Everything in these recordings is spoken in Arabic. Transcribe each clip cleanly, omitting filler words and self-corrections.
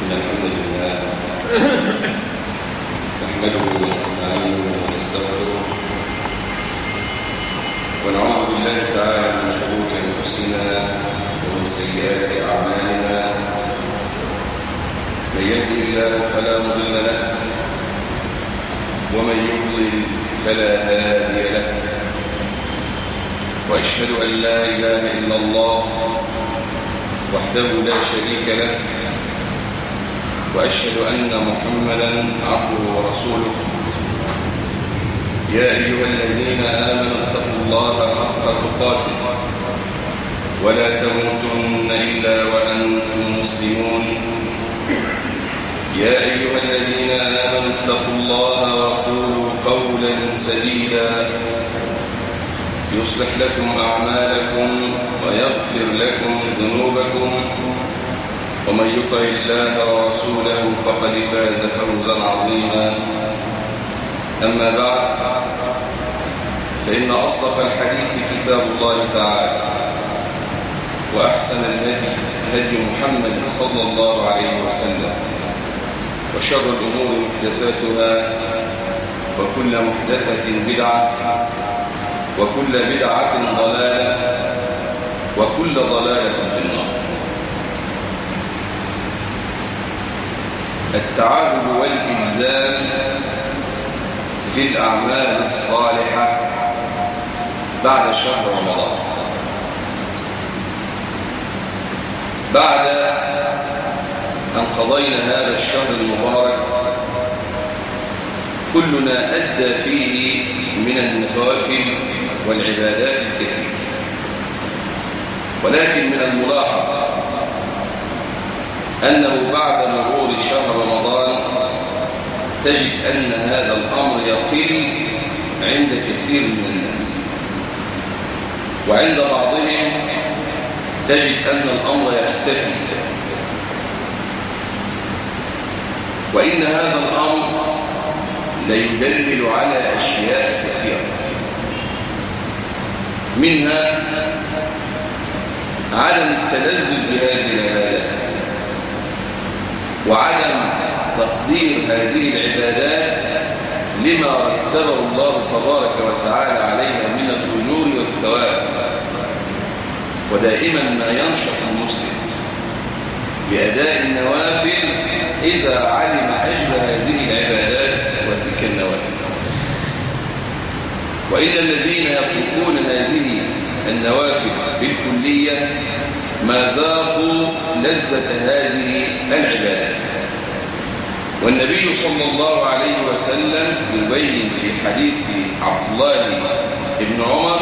إن الحمد لله نحمده ونستعينه ونستغفره ونعوذ بالله تعالى من شرور أنفسنا ومن سيئات أعمالنا. من يهده الله فلا مضل له ومن يضلل فلا هادي له، وأشهد أن لا إله إلا الله وحده لا شريك له، وأشهد أن محمدًا عبده ورسوله. يا أيها الذين آمنوا اتقوا الله حق تقاته ولا تموتن إلا وأنتم مسلمون. يا أيها الذين آمنوا اتقوا الله وقولوا قولا سديدا يصلح لكم أعمالكم ويغفر لكم ذنوبكم، ومن يطع الله ورسوله فقد فاز فوزا عظيما. أما بعد، فإن أصدق الحديث كتاب الله تعالى، وأحسن الهدي هدي محمد صلى الله عليه وسلم، وشر الأمور محدثاتها، وكل محدثة بدعة، وكل بدعة ضلالة، وكل ضلالة في النار. التعاهد والإلزام في الأعمال الصالحة بعد شهر رمضان. بعد أن قضينا هذا الشهر المبارك كلنا أدى فيه من النوافل والعبادات الكثير، ولكن من الملاحظ أنه بعد مرور شهر رمضان تجد أن هذا الأمر يقل عند كثير من الناس، وعند بعضهم تجد أن الأمر يختفي. وإن هذا الأمر ليدلل على أشياء كثيرة، منها عدم التلذذ بهذه العبادات، وعدم تقدير هذه العبادات لما رتبه الله تبارك وتعالى عليها من الأجور والثواب. ودائما ما ينشط المسلم بأداء النوافل إذا علم أجر هذه العبادات وتلك النوافل. وإن الذين يتركون هذه النوافل بالكلية ما ذاقوا لذة هذه العبادات. والنبي صلى الله عليه وسلم يبين في حديث عبد الله بن عمر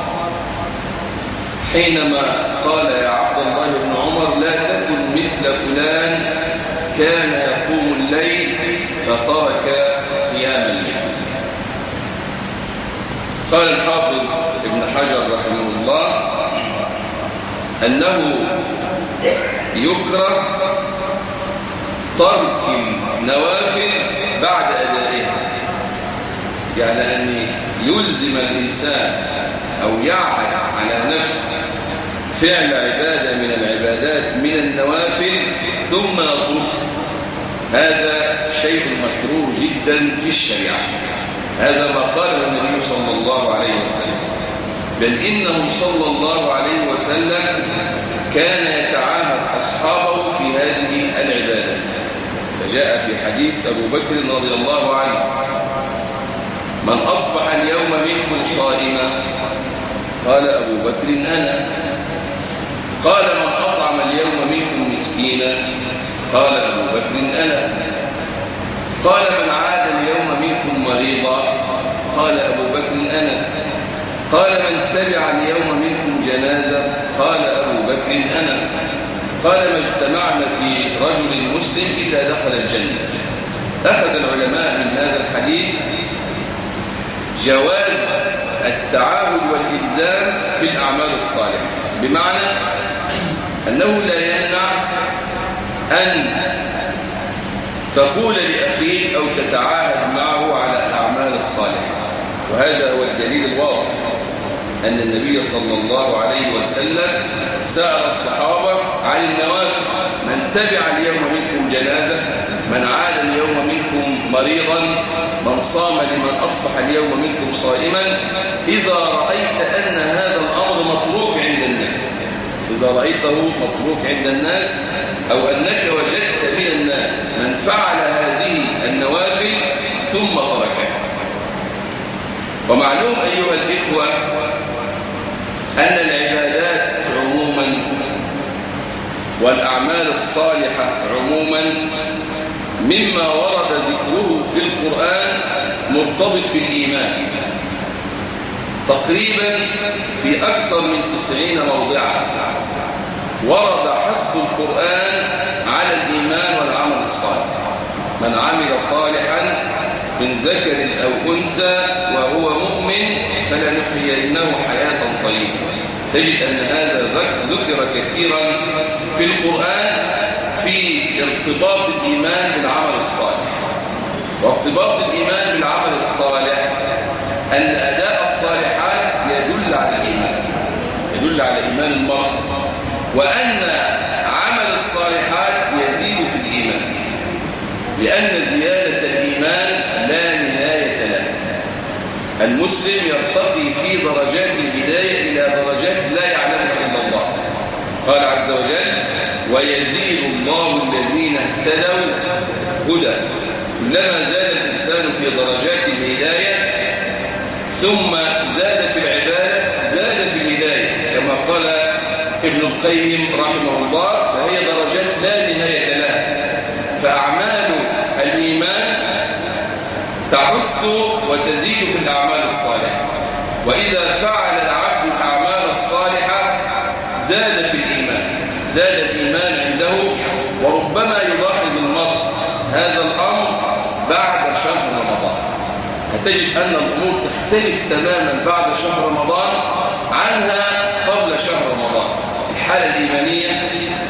حينما قال يا عبد الله بن عمر لا تكن مثل فلان كان يقوم الليل فترك قيام الليل. قال الحافظ ابن حجر رحمه الله أنه يكره ترك النوافل بعد أدائها، يعني أن يلزم الإنسان أو يعهد على نفسه فعل عبادة من العبادات من النوافل ثم يتركها. هذا شيء مكروه جدا في الشريعة. هذا ما قاله النبي صلى الله عليه وسلم، بل إنه صلى الله عليه وسلم كان يتعاهد أصحابه في هذه العبادة. فجاء في حديث أبو بكر رضي الله عنه من أصبح اليوم منكم صائما؟ قال أبو بكر أنا. قال من أطعم اليوم منكم مسكينا؟ قال أبو بكر أنا. قال من عاد اليوم منكم مريضا؟ قال أبو بكر أنا. قال من تبع اليوم منكم جنازة؟ قال أبو بكر أنا. قال ما اجتمعنا في رجل مسلم إلا دخل الجنة. أخذ العلماء من هذا الحديث جواز التعاهد والإلزام في الأعمال الصالحة، بمعنى أنه لا يمنع أن تقول لأخيك أو تتعاهد معه على الأعمال الصالحة. وهذا هو الدليل الواضح أن النبي صلى الله عليه وسلم سأل الصحابة عن النوافل من تبع اليوم منكم جنازة، من عاد اليوم منكم مريضا، من صام لمن أصبح اليوم منكم صائما. إذا رأيت أن هذا الأمر متروك عند الناس، إذا رأيته متروك عند الناس، أو أنك وجدت من الناس من فعل هذه النوافل ثم تركها. ومعلوم أيها الإخوة أن العبادات عموما والأعمال الصالحة عموما مما ورد ذكره في القرآن مرتبط بالإيمان، تقريبا في أكثر من 90 موضعا ورد حث القرآن على الإيمان والعمل الصالح. من عمل صالحا من ذكر أو أنثى وهو مؤمن فلنحيينه حياة طيبة. تجد أن هذا ذكر كثيرا في القرآن في ارتباط الإيمان بالعمل الصالح. وارتباط الإيمان بالعمل الصالح أن أداء الصالحات يدل على الإيمان، يدل على إيمان المرء، وأن عمل الصالحات يزيد في الإيمان، لأن زيادة الإيمان لا نهاية له. المسلم يرتقي في درجات الهداية إلى درجات لا يعلمها إلا الله. قال عز وجل: ويزيد الله الذين اهتدوا هدى. كلما زاد الإنسان في درجات الهداية ثم زاد في العبادة زاد في الهداية، كما قال ابن القيم رحمه الله: فهي درجات لا نهاية لها. فأعمال الإيمان تحث وتزيد في الأعمال الصالحة، وإذا فعل العبد الأعمال الصالحة زاد في الإيمان، زاد الإيمان عنده. وربما يلاحظ المرء هذا الأمر بعد شهر رمضان، هتجد أن الأمور تختلف تماما بعد شهر رمضان عنها قبل شهر رمضان. الحالة الإيمانية،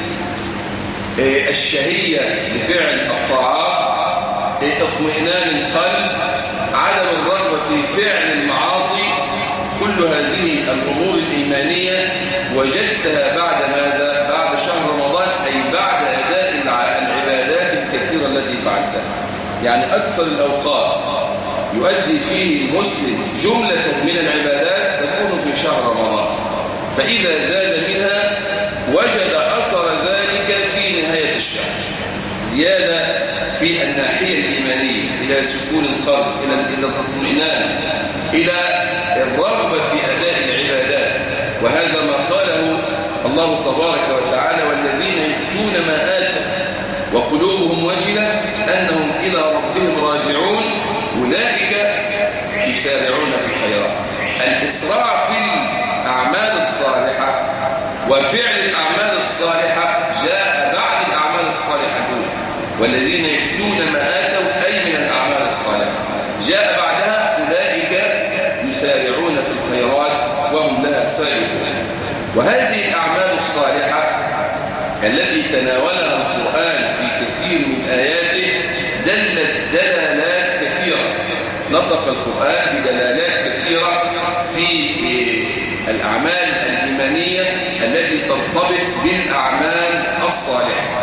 الشهية لفعل الطاعات، اطمئنان القلب، عدم الرغبة في فعل المعاصي، كل هذه الأمور الإيمانية وجدتها بعد ماذا؟ بعد شهر رمضان، أي بعد أداء العبادات الكثيرة التي فعلتها. يعني أكثر الأوقات يؤدي فيه المسلم جملة من العبادات تكون في شهر رمضان، فإذا زاد منها وجد أثر ذلك في نهاية الشهر، زيادة في الناحية الإيمانية إلى سكون القلب، إلى الاطمئنان، إلى الرغبة في أداء العبادات. وهذا ما قاله الله تبارك وتعالى: والذين يؤتون ما آتوا وقلوبهم وجلة أنهم إلى ربهم راجعون أولئك يسارعون في الخيرات. الإسراع في الأعمال الصالحة وفعل الأعمال الصالحة جاء بعد الأعمال الصالحة دون. والذين يؤتون ما آتوا أي من الأعمال الصالحة جاء بعدها أولئك يسارعون في الخيرات وهم لها سابقون. وهذه الأعمال الصالحة التي تناولها القرآن في كثير من آياته دلت دلالات كثيرة، نطق القرآن بدلالات كثيرة في الأعمال الإيمانية التي ترتبط بالأعمال الصالحة.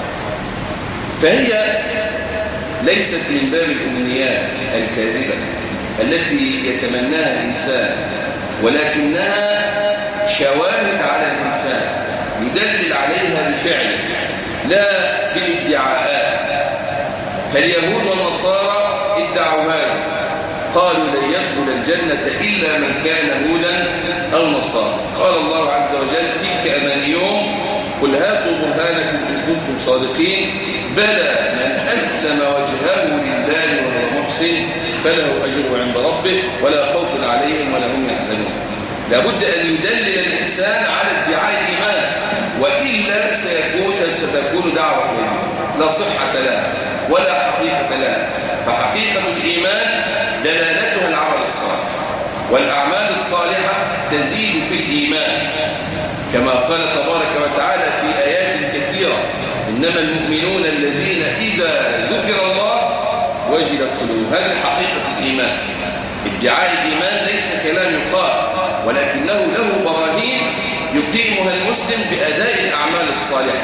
فهي ليست من باب الأمنيات الكاذبة التي يتمناها الإنسان، ولكنها شواهد على الإنسان يدلل عليها بفعله لا بالادعاءات. فاليهود والنصارى ادعوا هذا، قالوا لن يدخل الجنة إلا من كان هودا أو نصارى. قال الله عز وجل: تلك أمانيهم قل هاتوا برهانكم إن كنتم صادقين بلى من أسلم وجهه لله وهو محسن فله أجر عند ربه ولا خوف عليهم ولا هم يحزنون. لابد أن يدلل الإنسان على ادعاء الإيمان، وإلا ستكون دعوة لا صحة لها ولا حقيقة لها. فحقيقة الإيمان دلالتها العمل الصالح، والأعمال الصالحة تزيد في الإيمان، كما قال تبارك وتعالى في آيات كثيرة: إنما المؤمنون الذين إذا ذكر الله وجلت قلوبهم. هذه حقيقة الإيمان. ادعاء الإيمان ليس كلام يقال، ولكنه له براهين يقيمها المسلم بأداء الأعمال الصالحة.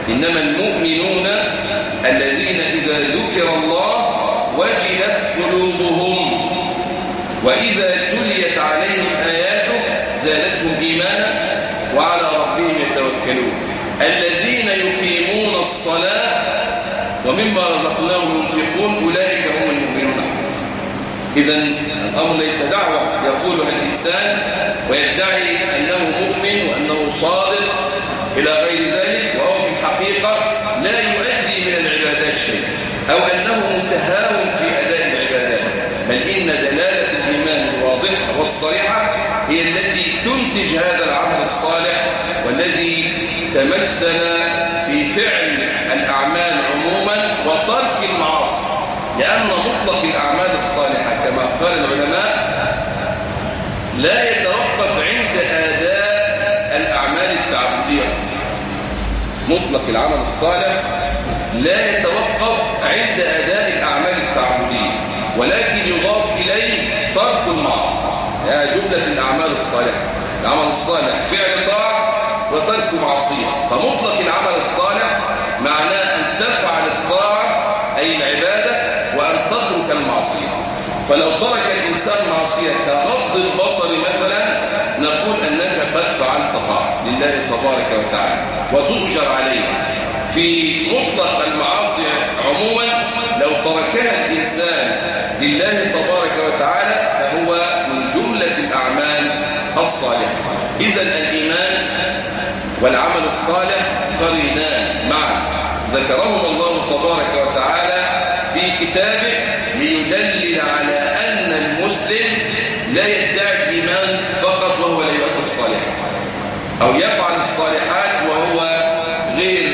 إنما المؤمنون الذين إذا ذكر الله وجلت قلوبهم وإذا تليت عليهم آياته زادتهم إيمانا وعلى ربهم يتوكلون الذين يقيمون الصلاة ومما رزقناهم ينفقون أولئك هم المؤمنون حقا. إذن الأمر ليس دعوة يقولها الإنسان ويدعي أنه مؤمن وأنه صادق إلى غير ذلك وهو في الحقيقة لا يؤدي من العبادات شيء أو أنه متهاون في أداء العبادات، بل إن دلالة الإيمان الواضحة والصريحة هي التي تنتج هذا العمل الصالح والذي تمثل في فعل الأعمال عموما وترك المعاصي، لأن مطلق الأعمال الصالحة كما قال العلماء لا يتوقف عند أداء الأعمال التعبدية. مطلق العمل الصالح لا يتوقف عند أداء الأعمال التعبدية، ولكن يضاف إليه ترك المعاصي. هي جملة الأعمال الصالحة، العمل الصالح فعل طاعة وترك معصية، فمطلق العمل الصالح معناه أن تفعل الطاعة أي العبادة وأن تترك المعصية. فلو ترك الإنسان معصية كغض البصر مثلا نقول أنك قد فعلت طاعة لله تبارك وتعالى وتؤجر عليها. في مطلق المعاصي عموما لو تركها الإنسان لله تبارك وتعالى فهو من جملة الأعمال الصالحة. إذن الإيمان والعمل الصالح قرينان معا ذكرهم الله تبارك وتعالى في كتابه ليدلل على أن المسلم لا يدعي الإيمان فقط وهو لا يؤدي الصالحات أو يفعل الصالحات وهو غير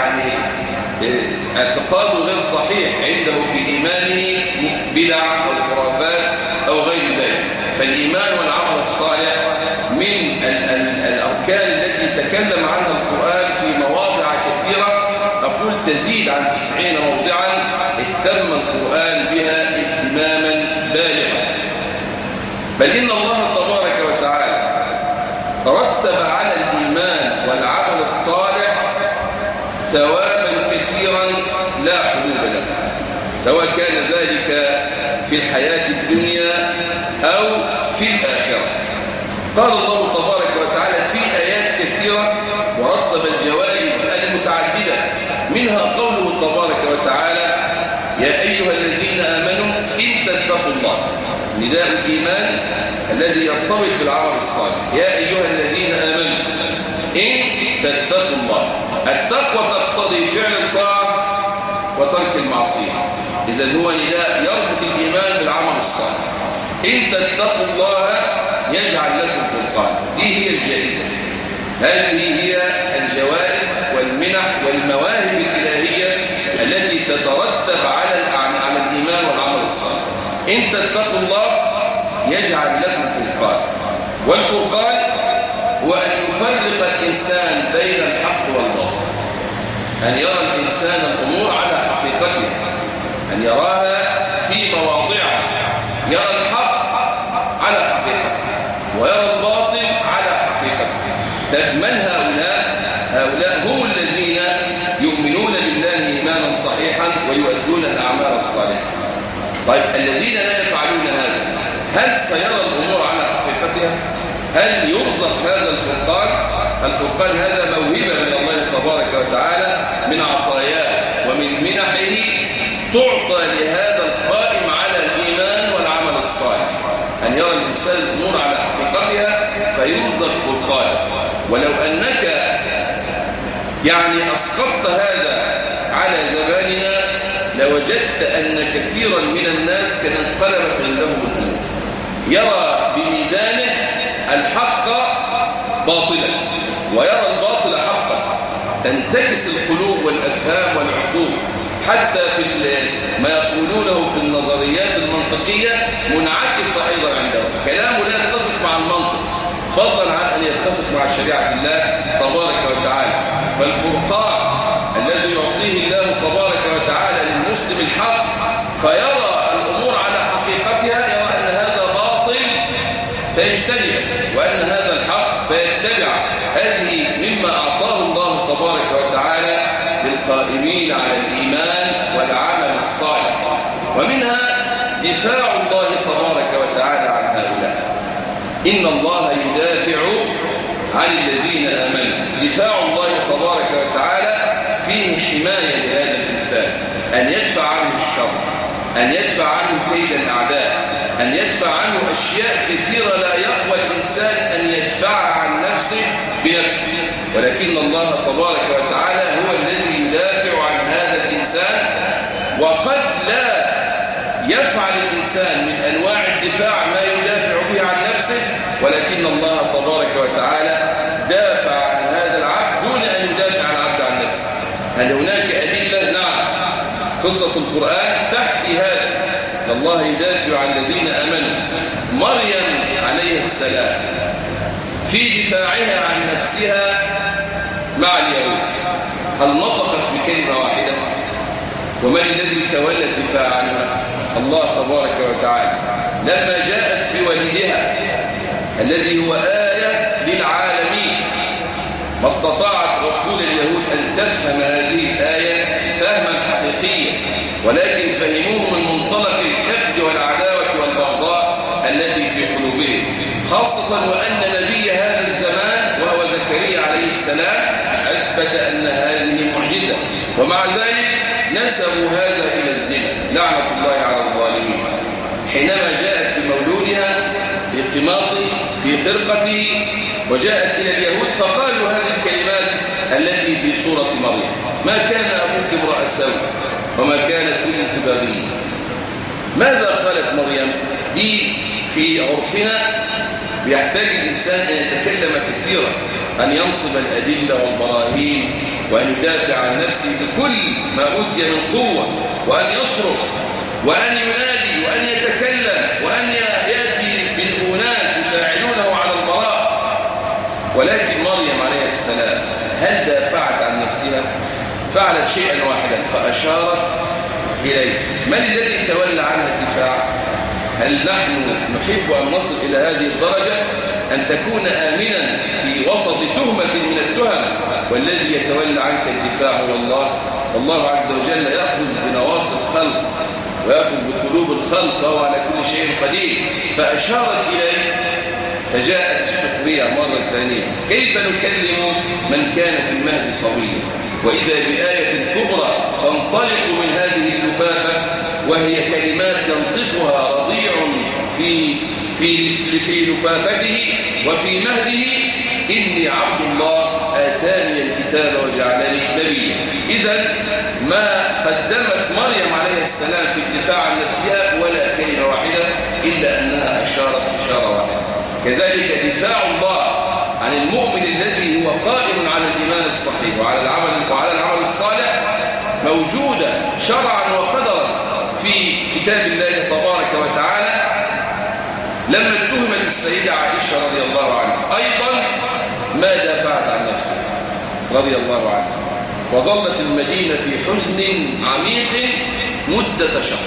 اعتقاده غير صحيح عنده في إيمانه بدع أو خرافات أو غير ذلك. فالإيمان والعمل الصالح من الأركان التي تكلم عنها القرآن في مواضع كثيرة، أقول تزيد عن 90 موضعا اهتم القرآن بها اهتماما بالغا. بل إن الله تبارك وتعالى رتب على الإيمان والعمل الصالح ثوابا كثيرا لا حدود له، سواء كان ذلك في الحياة الدنيا أو في الآخرة. قال الله تبارك وتعالى في آيات كثيرة ورتب الجوائز المتعددة، منها قوله تبارك وتعالى يا أيها الذين آمنوا إن تتقوا الله، نداء الإيمان الذي يرتبط بالعمل الصالح. يا أيها الذين آمنوا إن تتقوا الله، التقوى تقتضي فعل الطاعة وترك المعصية، إذن هو نداء يربط الإيمان بالعمل الصالح. إن تتقوا الله يجعل لكم فرقان، دي هي الجائزة، هذه هي الجوائز والمنح والمواهب الإلهية التي تترتب على الإيمان والعمل الصالح. إن تتقوا الله يجعل لكم فرقان، والفرقان هو أن يفرق الإنسان بين الحق والباطل، أن يرى الإنسان الأمور على حقيقتها، أن يراها في مواضعها، يرى الحق على حقيقته ويرى الباطل على حقيقته. من هؤلاء هم الذين يؤمنون بالله إيمانا صحيحا ويؤدون الأعمال الصالحة. طيب الذين لا يفعلون هذا هل سيرى الأمور على حقيقتها؟ هل يرزق هذا الفرقان؟ الفرقان هذا موهبة من الله تبارك وتعالى من عطاياه ومن منحه تعطى لهذا القائم على الإيمان والعمل الصالح، أن يرى الإنسان الأمور على حقيقتها فيرزق فرقانا. ولو أنك أسقطت هذا على زماننا لوجدت أن كثيرا من الناس كان انقلبت عندهم الأمور، يرى بميزانه الحق باطلا ويرى الباطل حقا، تنتكس القلوب والأفهام والعقول، حتى في ما يقولونه في النظريات المنطقية منعكس أيضا عندهم، كلامه لا يتفق مع المنطق فضلا عن أن يتفق مع شريعة الله تبارك وتعالى. فالفرقان الذي يعطيه الله تبارك وتعالى للمسلم الحق فيرى الأمور على حقيقتها، يرى أن هذا باطل فيجتنب وأن هذا الحق فيتبع. هذه مما أعطاه الله تبارك وتعالى القائمين على الإيمان والعمل الصالح، ومنها دفاع الله تبارك وتعالى عن هؤلاء. إن الله يدافع عن الذين آمنوا. دفاع الله تبارك وتعالى فيه حماية لهذا الإنسان، أن يدفع عنه الشر، أن يدفع عنه كيد الأعداء، أن يدفع عنه أشياء كثيرة لا يقوى الإنسان أن يدفعها عن نفسه بنفسه، ولكن الله تبارك وتعالى هو الذي يدافع عن هذا الإنسان. وقد لا يفعل الإنسان من أنواع الدفاع ما يدافع به عن نفسه، ولكن الله تبارك وتعالى دافع عن هذا العبد دون أن يدافع عن العبد عن نفسه. هل هناك أدلة؟ نعم، قصص القرآن تحكي هذا. الله يدافع عن الذين آمنوا. مريم عليه السلام في دفاعها عن نفسها مع اليهود هل نطقت بكلمة واحدة؟ ومن الذي تولى الدفاع عنها؟ الله تبارك وتعالى. لما جاءت بولدها الذي هو آية للعالمين، ما استطاعت عقول اليهود أن تفهم هذه الآية فهما حقيقيا، ولكن فهموه من منطلق الحقد والعداوة والبغضاء التي في قلوبهم، خاصة وأن نبي هذا الزمان وهو زكريا عليه السلام أثبت أن هذه معجزة، ومع ذلك نسبوا هذا إلى الزنا، لعنة الله على الظالمين. حينما جاءت بمولودها في قماطه في خرقته وجاءت إلى اليهود فقالوا هذه الكلمات التي في سورة مريم: ما كان أبوك امرأ سوء وما كانت أمك بغيا. ماذا قالت مريم؟ دي في عرفنا بيحتاج الإنسان أن يتكلم كثيرا، أن ينصب الأدلة والبراهين، وأن يدافع عن نفسه بكل ما أوتي من قوة، وأن يصرخ وأن ينادي وأن يتكلم وأن يأتي بالأناس يساعدونه على البراء. ولكن مريم عليه السلام هل دافعت عن نفسها؟ فعلت شيئا واحدا فأشارت إليه. من الذي تولى عنها الدفاع؟ هل نحن نحب أن نصل إلى هذه الدرجة أن تكون آمنا في وسط تهمة من التهم والذي يتولى عنك الدفاع هو الله؟ والله عز وجل يأخذ بنواصي الخلق ويأخذ بقلوب الخلق وهو على كل شيء قدير. فأشارت إليه فجاءت السخرية مرة ثانية: كيف نكلم من كان في المهد صبيا؟ وإذا بآية كبرى تنطلق من هذه اللفافة وهي كلمات ينطقها رضيع في لفافته وفي مهده: إني عبد الله آتاني الكتاب وجعلني نبيا. إذن ما قدمت مريم عليه السلام في الدفاع عن نفسها ولا كلمة واحدة إلا أنها أشارت إشارة واحدة. كذلك دفاع الله عن المؤمن الذي هو قائم على الإيمان الصحيح وعلى العمل الصالح موجودة شرعا وقدرا في كتاب الله تبارك وتعالى. لما اتهمت السيدة عائشة رضي الله عنها أيضا ما دافعت عن نفسها رضي الله عنها، وظلت المدينة في حزن عميق مدة شهر،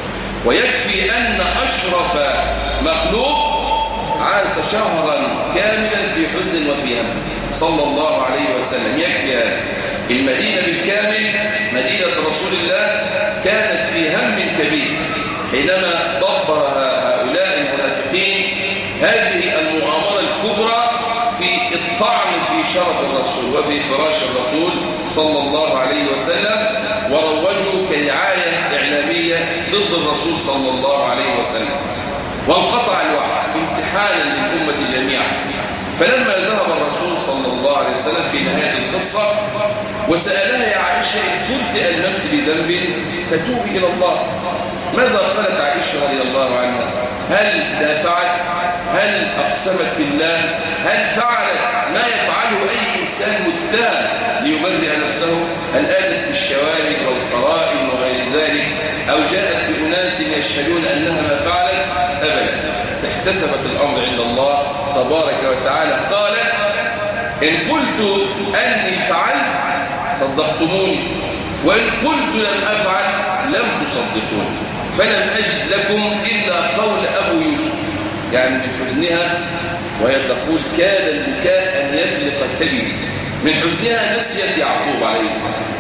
ويكفي أن أشرف مخلوق عاش شهرا كاملا في حزن وفي هم صلى الله عليه وسلم. يكفي هذا. المدينة بالكامل مدينة رسول الله كانت في هم كبير حينما دبر هؤلاء المنافقين هذه المؤامرة الكبرى في الطعن في شرف الرسول وفي فراش الرسول صلى الله عليه وسلم، وروجوا كدعاية إعلامية ضد الرسول صلى الله عليه وسلم. وانقطع الوحي امتحانا للأمة جميعا. فلما ذهب الرسول صلى الله عليه وسلم في نهاية القصة وسألها: يا عائشة إن كنت ألممت بذنب فتوبي إلى الله، ماذا قالت عائشة رضي الله عنها؟ هل دافعت؟ هل أقسمت بالله؟ هل فعلت ما يفعله أي إنسان متهم ليبرئ نفسه؟ هل آتت بالشواهد والقرائن وغير ذلك؟ أو جاءت بأناس يشهدون أنها ما فعلت؟ أبدا. احتسبت الأمر عند الله تبارك وتعالى. قالت: إن قلت أني فعلت صدقتموني، وإن قلت لم أفعل لم تصدقوني، فلم أجد لكم إلا قول أبو يوسف. يعني من حزنها وهي تقول: كاد البكاء أن يفلق كبدي. من حزنها نسيت يعقوب عليه السلام.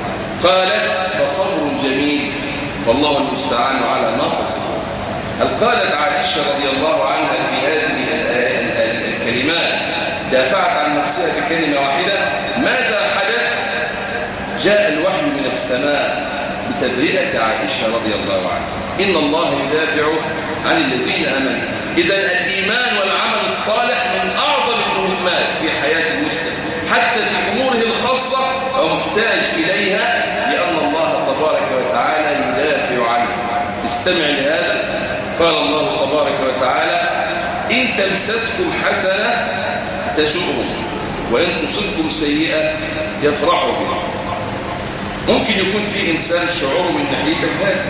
قالت فصبر جميل والله المستعان على ما تصفون. هل قالت عائشة رضي الله عنها في هذه الكلمات دافعت عن نفسها بكلمة واحدة؟ ماذا حدث؟ جاء الوحي من السماء بتبرئة عائشة رضي الله عنها. إن الله يدافع عن الذين آمنوا. إذا الإيمان والعمل الصالح من أعظم المهمات في حياة المسلم، حتى في أموره الخاصة ومحتاج إليها، لأن الله تبارك وتعالى يدافع عنه. استمع لهذا، قال الله تبارك وتعالى: إن تمسسكم حسنة تسؤهم وإن تصبكم سيئة يفرحوا بها. ممكن يكون في إنسان شعور من ناحيتك هذا،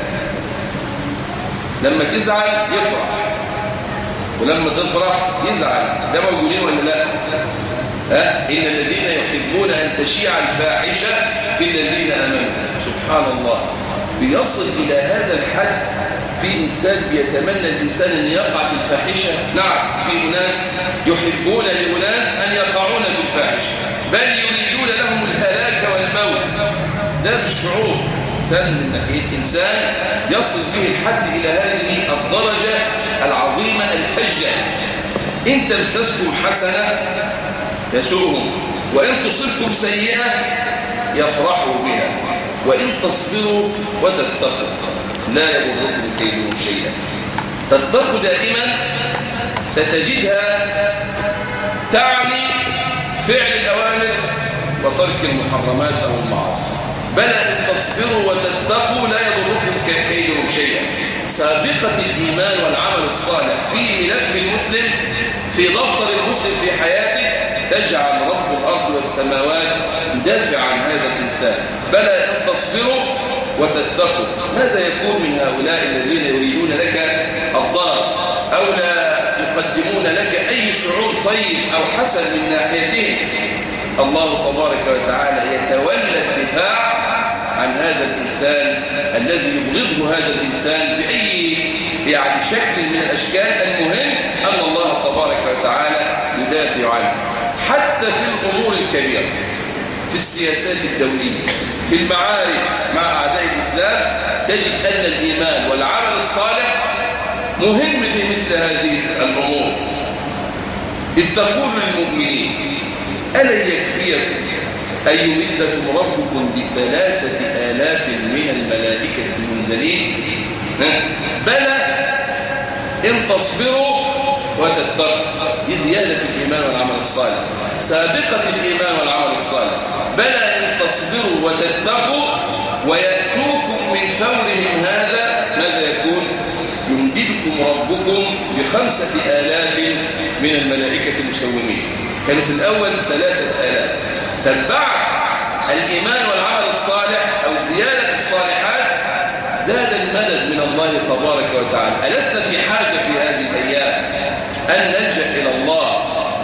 لما تزعل يفرح ولما تفرح يزعل. ده موجودين ولا لا؟ إن الذين يحبون أن تشيع الفاحشة في الذين آمنوا. سبحان الله، بيصل إلى هذا الحد. في إنسان بيتمنى الإنسان أن يقع في الفاحشة. نعم، في أناس يحبون لأناس أن يقعون في الفاحشة، بل يريدون لهم الهلاك والموت. ده بالشعور. إنسان من ناحية إنسان يصل به الحد إلى هذه الدرجة العظيمة الفجة. إن تمسسكم حسنة يسوءهم وإن تصبكم سيئة يفرحوا بها وإن تصبروا وتتقوا لا يضركم كيدهم شيئا. تتقوا دائما ستجدها تعني فعل الأوامر وترك المحرمات أو المعاصي. بل إن تصبروا وتتقوا لا يضركم كيدهم شيئا. سابقة الإيمان والعمل الصالح في ملف المسلم، في دفتر المسلم في حياته، تجعل رب الأرض والسماوات يدافع عن هذا الإنسان. بلى إن تصبروا وتتقوا. ماذا يكون من هؤلاء الذين يريدون لك الضرر أو لا يقدمون لك أي شعور طيب أو حسن من ناحيتهم؟ الله تبارك وتعالى يتولى الدفاع عن هذا الإنسان الذي يبغضه هذا الإنسان بأي شكل من الأشكال. المهم أن الله تبارك وتعالى يدافع عنه. حتى في الأمور الكبيرة، في السياسات الدولية، في المعارك مع أعداء الإسلام، تجد أن الإيمان والعمل الصالح مهم في مثل هذه الأمور. إذ تقول للمؤمنين: ألا يكفيكم أن يمدكم ربكم ب3,000 من الملائكة المنزلين؟ بلى إن تصبروا وتتقوا. دي زيادة في الإيمان والعمل الصالح، سابقة الإيمان والعمل الصالح. بلى إن تصبروا وتتقوا ويأتوكم من فورهم هذا، ماذا يكون؟ يمددكم ربكم ب5,000 من الملائكة المسومين. كانوا في الأول 3,000. تبعت الإيمان والعمل الصالح أو زيادة الصالحات، زاد المدد من الله تبارك وتعالى. ألسنا في حاجة في هذه الأيام أن نلجأ إلى الله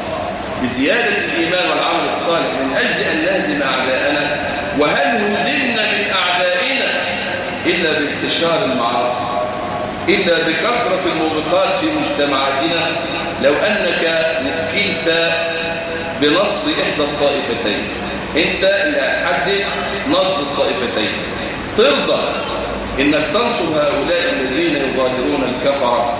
بزيادة الإيمان والعمل الصالح من أجل أن نهزم أعداءنا؟ وهل هزمنا من أعدائنا إلا بانتشار المعاصي، إلا بكثرة الموبقات في مجتمعاتنا؟ لو أنك وكلت بنصر إحدى الطائفتين، أنت اللي هتحدد نصر الطائفتين، ترضى إنك تنصر هؤلاء الذين يظاهرون الكفرة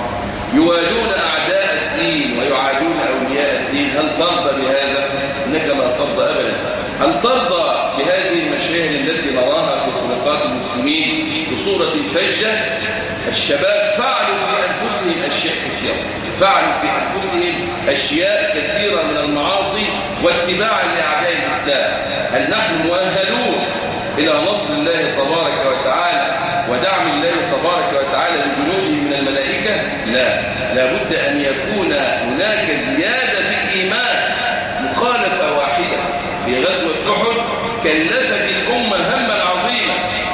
يوالون أعداء الدين ويعادون أولياء الدين؟ هل ترضى بهذا؟ إنك لا ترضى أبدا. هل ترضى بهذه المشاهد التي نراها في طرقات المسلمين بصورة فجة؟ الشباب فعلوا في أنفسهم أشياء كثيرة، فعلوا في أنفسهم أشياء كثيرة من المعاصي واتباعا لأعداء الإسلام. هل نحن مؤهلون إلى نصر الله تبارك وتعالى ودعم الله تبارك وتعالى لجنوده من الملائكة؟ لا، لابد أن يكون هناك زيادة في الإيمان. مخالفة واحدة في غزوة أحد كلفت الأمة هما عظيما.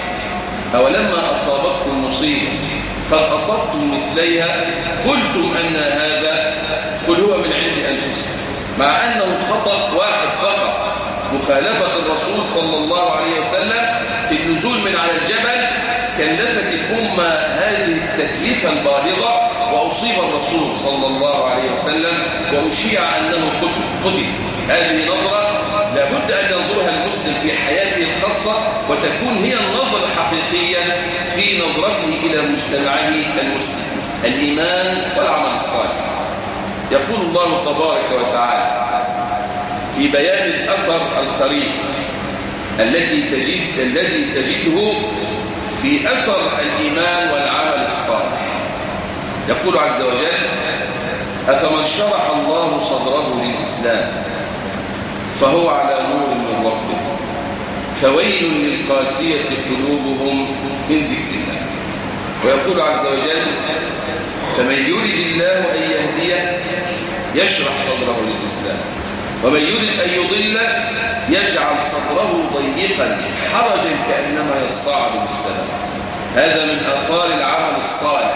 أولما أصابتكم مصيبة قد أصبتم مثليها قلتم أن هذا، قل هو من عند أنفسكم. مع أنه خطأ واحد فقط، مخالفة الرسول صلى الله عليه وسلم في النزول من على الجبل كلفت الأمة هذه التكليفة الباهظة، وأصيب الرسول صلى الله عليه وسلم وأشيع أنه قتل. هذه نظرة لابد أن ينظرها المسلم في حياته الخاصة وتكون هي النظرة الحقيقية في نظرته إلى مجتمعه المسلم، الإيمان والعمل الصالح. يقول الله تبارك وتعالى في بيان الأثر القريب الذي تجده في أثر الإيمان والعمل الصالح. يقول عز وجل: أفمن شرح الله صدره للإسلام فهو على نور من ربه فويل للقاسية قلوبهم من ذكر الله. ويقول عز وجل: فمن يرد الله أن يهديه يشرح صدره للإسلام ومن يرد أن يضله يجعل صدره ضيقا حرجا كأنما يصعد بالسماء. هذا من آثار العمل الصالح.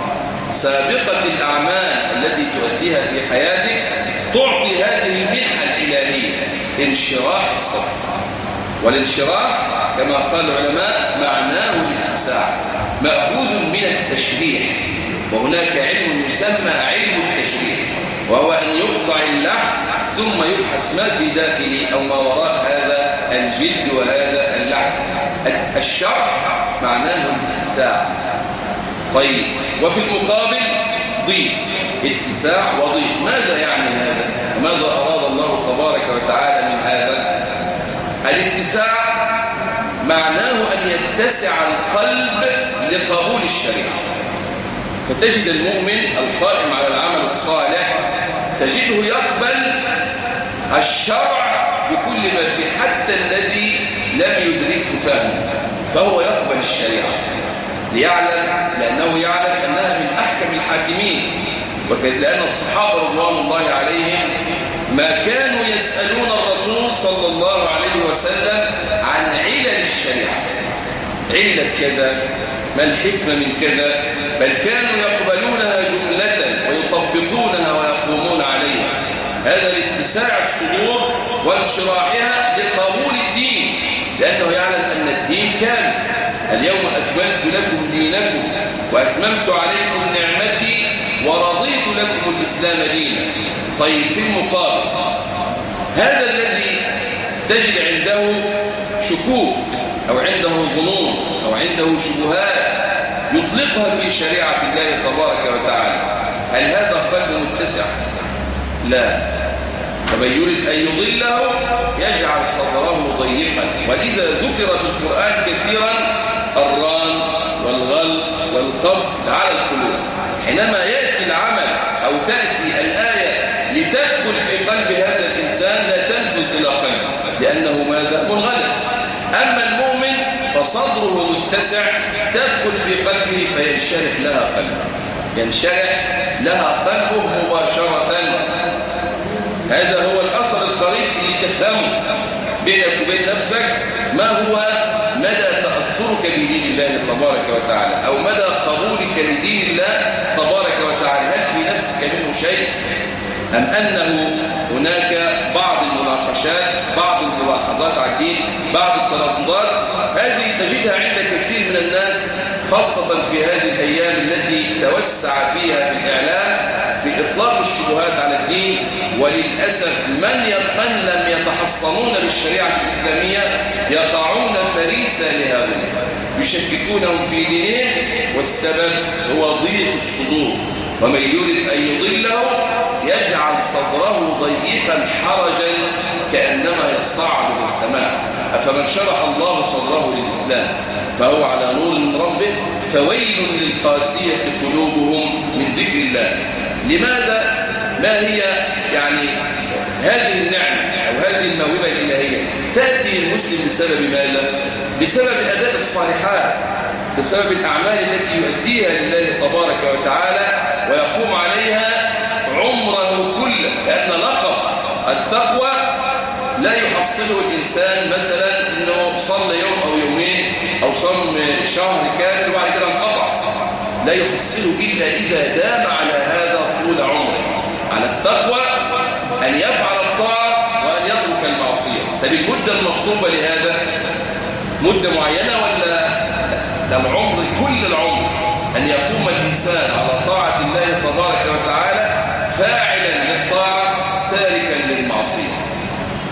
سابقة الأعمال التي تؤديها في حياتك تعطي هذه المنحة الإلهية، انشراح الصدر. والانشراح كما قال العلماء معناه الاتساع، مأخوذ من التشريح. وهناك علم يسمى علم التشريح، وهو أن يقطع اللحم ثم يبحث ما في داخله أو ما وراء هذا الجلد وهذا اللحم. الشرح معناه الاتساع. طيب، وفي المقابل ضيق، اتساع وضيق. ماذا يعني هذا؟ وماذا أراد الله تبارك وتعالى من هذا؟ الاتساع معناه أن يتسع القلب لقبول الشريعة. فتجد المؤمن القائم على العمل الصالح تجده يقبل الشرع بكل ما فيه، حتى الذي لم يدركه فهمه فهو يقبل الشريعة لأنه يعلم أنها من أحكم الحاكمين. لأن الصحابة رضوان الله عليهم ما كانوا يسألون الرسول صلى الله عليه وسلم عن علل الشريعة، علة كذا، ما الحكمة من كذا، بل كانوا يقبلونها جملة ويطبقونها ويقومون عليها. هذا لاتساع الصدور وانشراحها لقبول الدين، لأنه يعلم أن الدين كامل. اليوم أكملت لكم دينكم وأتممت عليكم نعمتي ورضيت لكم الإسلام دينا. طيب، في المقابل هذا الذي تجد عنده شكوك أو عنده ظنون أو عنده شبهات يطلقها في شريعة الله تبارك وتعالى، هل هذا قلب متسع؟ لا. فمن يريد أن يضله يجعل صدره ضيقا. ولذا ذكر في القرآن كثيرا الران والغل والقفل على القلوب. حينما يأتي العمل أو تأتي الآية لتدخل في قلب هذا الإنسان لا تنفذ إلى قلبه، لأنه ماذا؟ منغلق. أما المؤمن فصدره متسع، تدخل في قلبه فينشرح لها قلبه، ينشرح لها قلبه مباشرة. هذا هو الأثر القريب اللي تفهمه بينك وبين نفسك، ما هو مدى تأثرك بدين الله تبارك وتعالى، أو مدى قبولك لدين الله تبارك وتعالى. هل في نفسك منه شيء، أم أنه هناك بعض المناقشات، بعض الملاحظات على الدين، بعض الترددات، هذه تجدها عند كثير من الناس، خاصة في هذه الأيام التي توسع فيها في الإعلام في إطلاق الشبهات على الدين. وللأسف من لم يتحصنون بالشريعة الإسلامية يقعون فريسة لهؤلاء، يشككونهم في دينهم، والسبب هو ضيق الصدور. ومن يريد أن يضله يجعل صدره ضيقا حرجا كأنما يصعد في السماء. أفمن شرح الله صدره للإسلام فهو على نور من ربه فويل للقاسية قلوبهم من ذكر الله. لماذا؟ ما هي يعني هذه النعمة أو هذه الموهبة الإلهية؟ تأتي المسلم بسبب ماذا؟ بسبب أداء الصالحات، بسبب الأعمال التي يؤديها لله تبارك وتعالى ويقوم عليها عمره كله. لأن لقب التقوى لا يحصله الإنسان مثلا أنه صلى يوم أو يومين أو صام شهر كامل وبعد كده انقطع، لا يحصله إلا إذا دام على هذا طول عمره. على التقوى أن يفعل الطاعة وأن يترك المعصية. طب المدة المطلوبة لهذا مدة معينة ولا العمر؟ كل العمر أن يقوم الإنسان على طاعة الله تبارك وتعالى، فاعلا للطاعة تاركا للمعصية.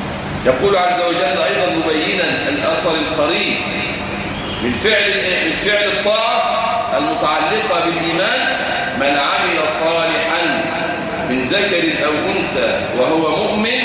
يقول عز وجل أيضا مبينا الأثر القريب من فعل الطاعة المتعلقة بالإيمان: من عمل صالحا من ذكر أو أنثى وهو مؤمن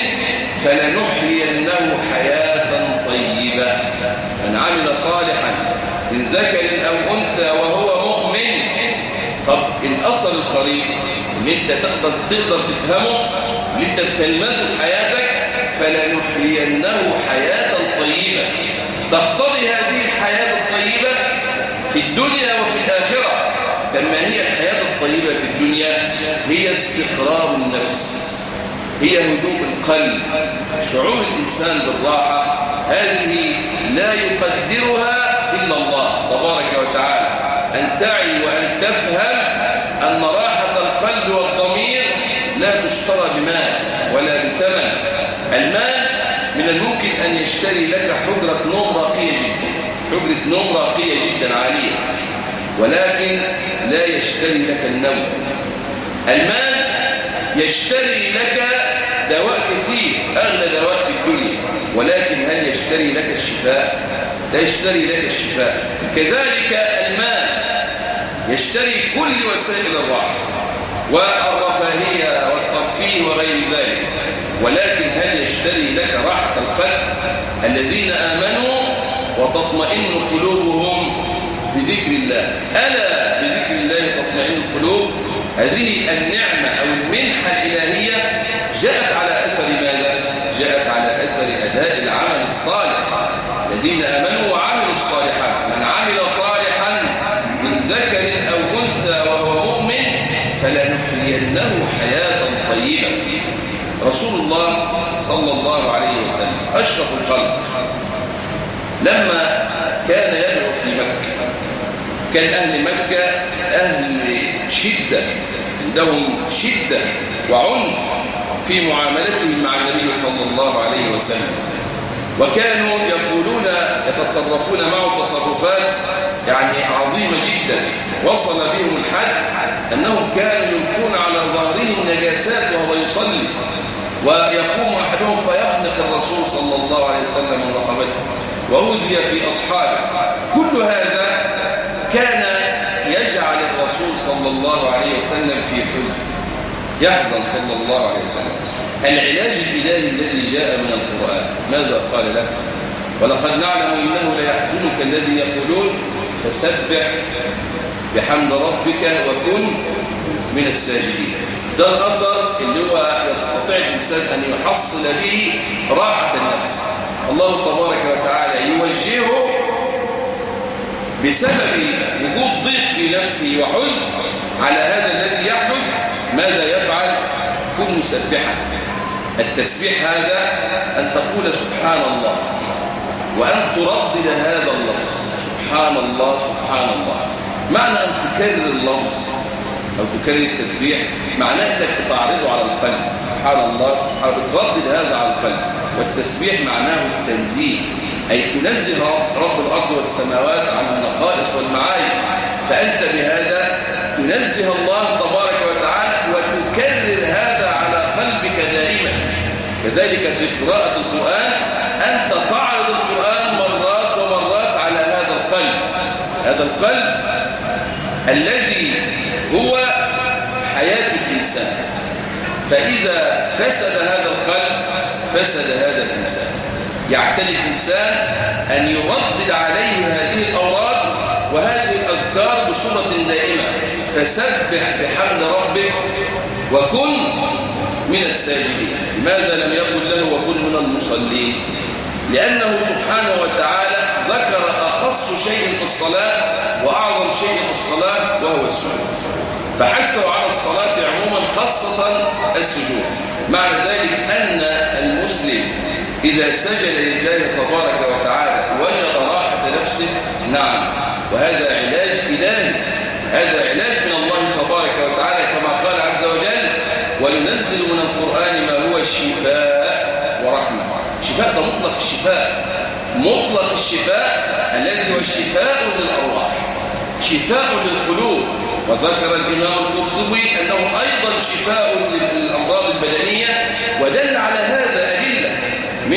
فلنحيينه حياة طيبة. من عمل صالحا من ذكر أو أنثى وهو مؤمن. طب الأثر القريب اللي انت تقدر تفهمه، اللي انت تلمسه في حياتك: فلنحيينه حياة طيبة. تقتضي هذه الحياة الطيبة في الدنيا وفي الآخرة. كما هي الحياة الطيبة في الدنيا هي استقرار النفس، هي هدوء القلب، شعور الإنسان بالراحة، هذه لا يقدرها إلا الله تبارك وتعالى. أن تعي وأن تفهم أن راحة القلب والضمير لا تشترى بمال ولا بثمن. المال من الممكن أن يشتري لك حجرة نوم راقية جدا، حجرة نوم راقية جدا عالية، ولكن لا يشتري لك النوم. المال يشتري لك دواء كثير، أغلى دواء في الدنيا، ولكن هل يشتري لك الشفاء؟ لا يشتري لك الشفاء. كذلك المال يشتري كل وسائل الراحة والرفاهية والترفيه وغير ذلك، ولكن هل يشتري لك راحة القلب؟ الذين آمنوا وتطمئن قلوبهم بذكر الله، ألا بذكر الله تطمئن القلوب. هذه النعمة أو المنحة الإلهية جاءت على أثر ماذا؟ جاءت على أثر أداء العمل الصالح. الذين آمنوا وعملوا الصالحات: من عمل صالحا من ذكر أو أنثى وهو مؤمن فلنحيينه حياة طيبة. رسول الله صلى الله عليه وسلم أشرف الخلق لما كان يدعو في مكة، كان أهل مكة أهل شدة، عندهم شدة وعنف في معاملتهم مع النبي صلى الله عليه وسلم، وكانوا يقولون يتصرفون معه تصرفات يعني عظيمة جدا. وصل بهم الحد أنهم كانوا يلقون على ظهره النجاسات وهو يصلي، ويقوم أحدهم فيخنق الرسول صلى الله عليه وسلم من رقبته، وأوذي في أصحابه. كل هذا كان يجعل الرسول صلى الله عليه وسلم في حزن، يحزن صلى الله عليه وسلم. العلاج الإلهي الذي جاء من القرآن ماذا قال له؟ ولقد نعلم إنه ليحزنك الذي يقولون فسبح بحمد ربك وكن من الساجدين. ده الأثر اللي هو يستطيع الإنسان أن يحصل به راحة النفس. الله تبارك وتعالى يوجهه بسبب وجود ضيق في نفسه وحزن على هذا الذي يحدث. ماذا يفعل؟ كن مسبحا. التسبيح هذا أن تقول سبحان الله، وأن تردد هذا اللفظ سبحان الله سبحان الله. معنى أن تكرر اللفظ أو تكرر التسبيح معناه أنك تعرضه على القلب. سبحان الله سبحان الله، تردد هذا على القلب. والتسبيح معناه التنزيه، أي تنزه رب الأرض والسماوات عن النقائص والمعايب، فأنت بهذا تنزه الله تبارك وتعالى وتكرر هذا على قلبك دائما. كذلك في قراءة القرآن أنت تعرض القرآن مرات ومرات على هذا القلب، هذا القلب الذي هو حياة الإنسان. فإذا فسد هذا القلب فسد هذا الإنسان. يعتني الإنسان أن يردد عليه هذه الأوراد وهذه الأذكار بصورة دائمة. فسبح بحمد ربك وكن من الساجدين. لماذا لم يقل له وكن من المصلين؟ لأنه سبحانه وتعالى ذكر أخص شيء في الصلاة وأعظم شيء في الصلاة وهو السجود، فحثوا على الصلاة عموما خاصة السجود. معنى ذلك أن المسلم إذا سجد لله تبارك وتعالى وجد راحة نفسه. نعم، وهذا علاج إلهي، هذا علاج من الله تبارك وتعالى، كما قال عز وجل وننزل من القرآن ما هو شفاء ورحمة. شفاء ده مطلق الشفاء، مطلق الشفاء الذي هو شفاء للأرواح، شفاء للقلوب. وذكر الإمام القرطبي أنه أيضا شفاء للأمراض البدنية، ودل على هذا أدلة من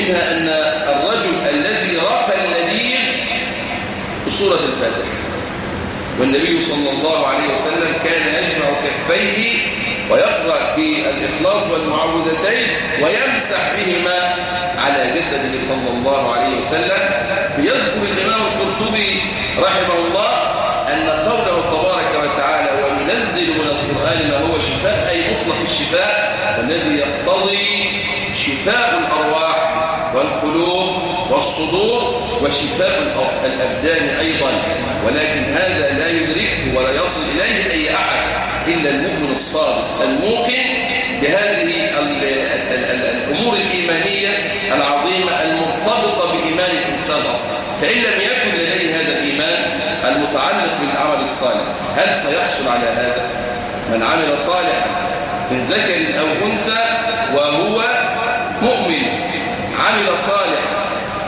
ومنها أن الرجل الذي رقى الندير بسورة الفاتحة، والنبي صلى الله عليه وسلم كان يجمع كفيه ويقرأ بالإخلاص والمعوذتين ويمسح بهما على جسده صلى الله عليه وسلم. بيذكر الإمام القرطبي رحمه الله أن قوله تبارك وتعالى وننزل من القرآن ما هو شفاء، أي مطلق الشفاء والذي يقتضي شفاء الأرواح والقلوب والصدور وشفاء الأبدان أيضا، ولكن هذا لا يدركه ولا يصل إليه أي أحد إلا المؤمن الصادق الموقن بهذه الأمور الإيمانية العظيمة المرتبطة بإيمان الإنسان أصلا. فإن لم يكن لديه هذا الإيمان المتعلق بالعمل الصالح، هل سيحصل على هذا؟ من عمل صالحا من ذكر أو أنثى وهو مؤمن، عمل صالحا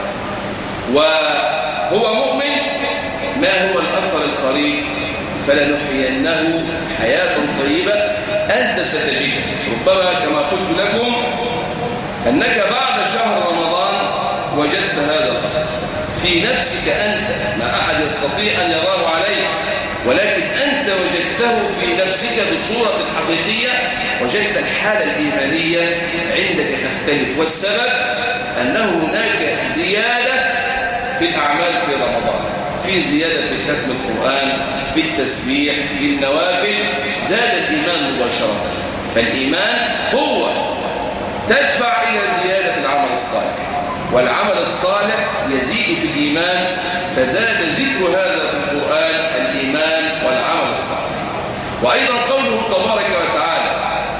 وهو مؤمن، ما هو الأثر القريب؟ فلنحيينه حياة طيبة أنت ستجدها. ربما كما قلت لكم أنك بعد شهر رمضان وجدت هذا الأثر في نفسك أنت، ما أحد يستطيع أن يراه عليك، ولكن أنت وجدته في نفسك بصورة حقيقية، وجدت الحالة الإيمانية عندك تختلف. والسبب أنه هناك زيادة في الأعمال في رمضان، في زيادة في ختم القرآن، في التسبيح، في النوافل، زاد الإيمان مباشرة. فالإيمان قوة تدفع إلى زيادة العمل الصالح، والعمل الصالح يزيد في الإيمان، فزاد ذكر هذا في القرآن الإيمان والعمل الصالح. وأيضا قوله تبارك وتعالى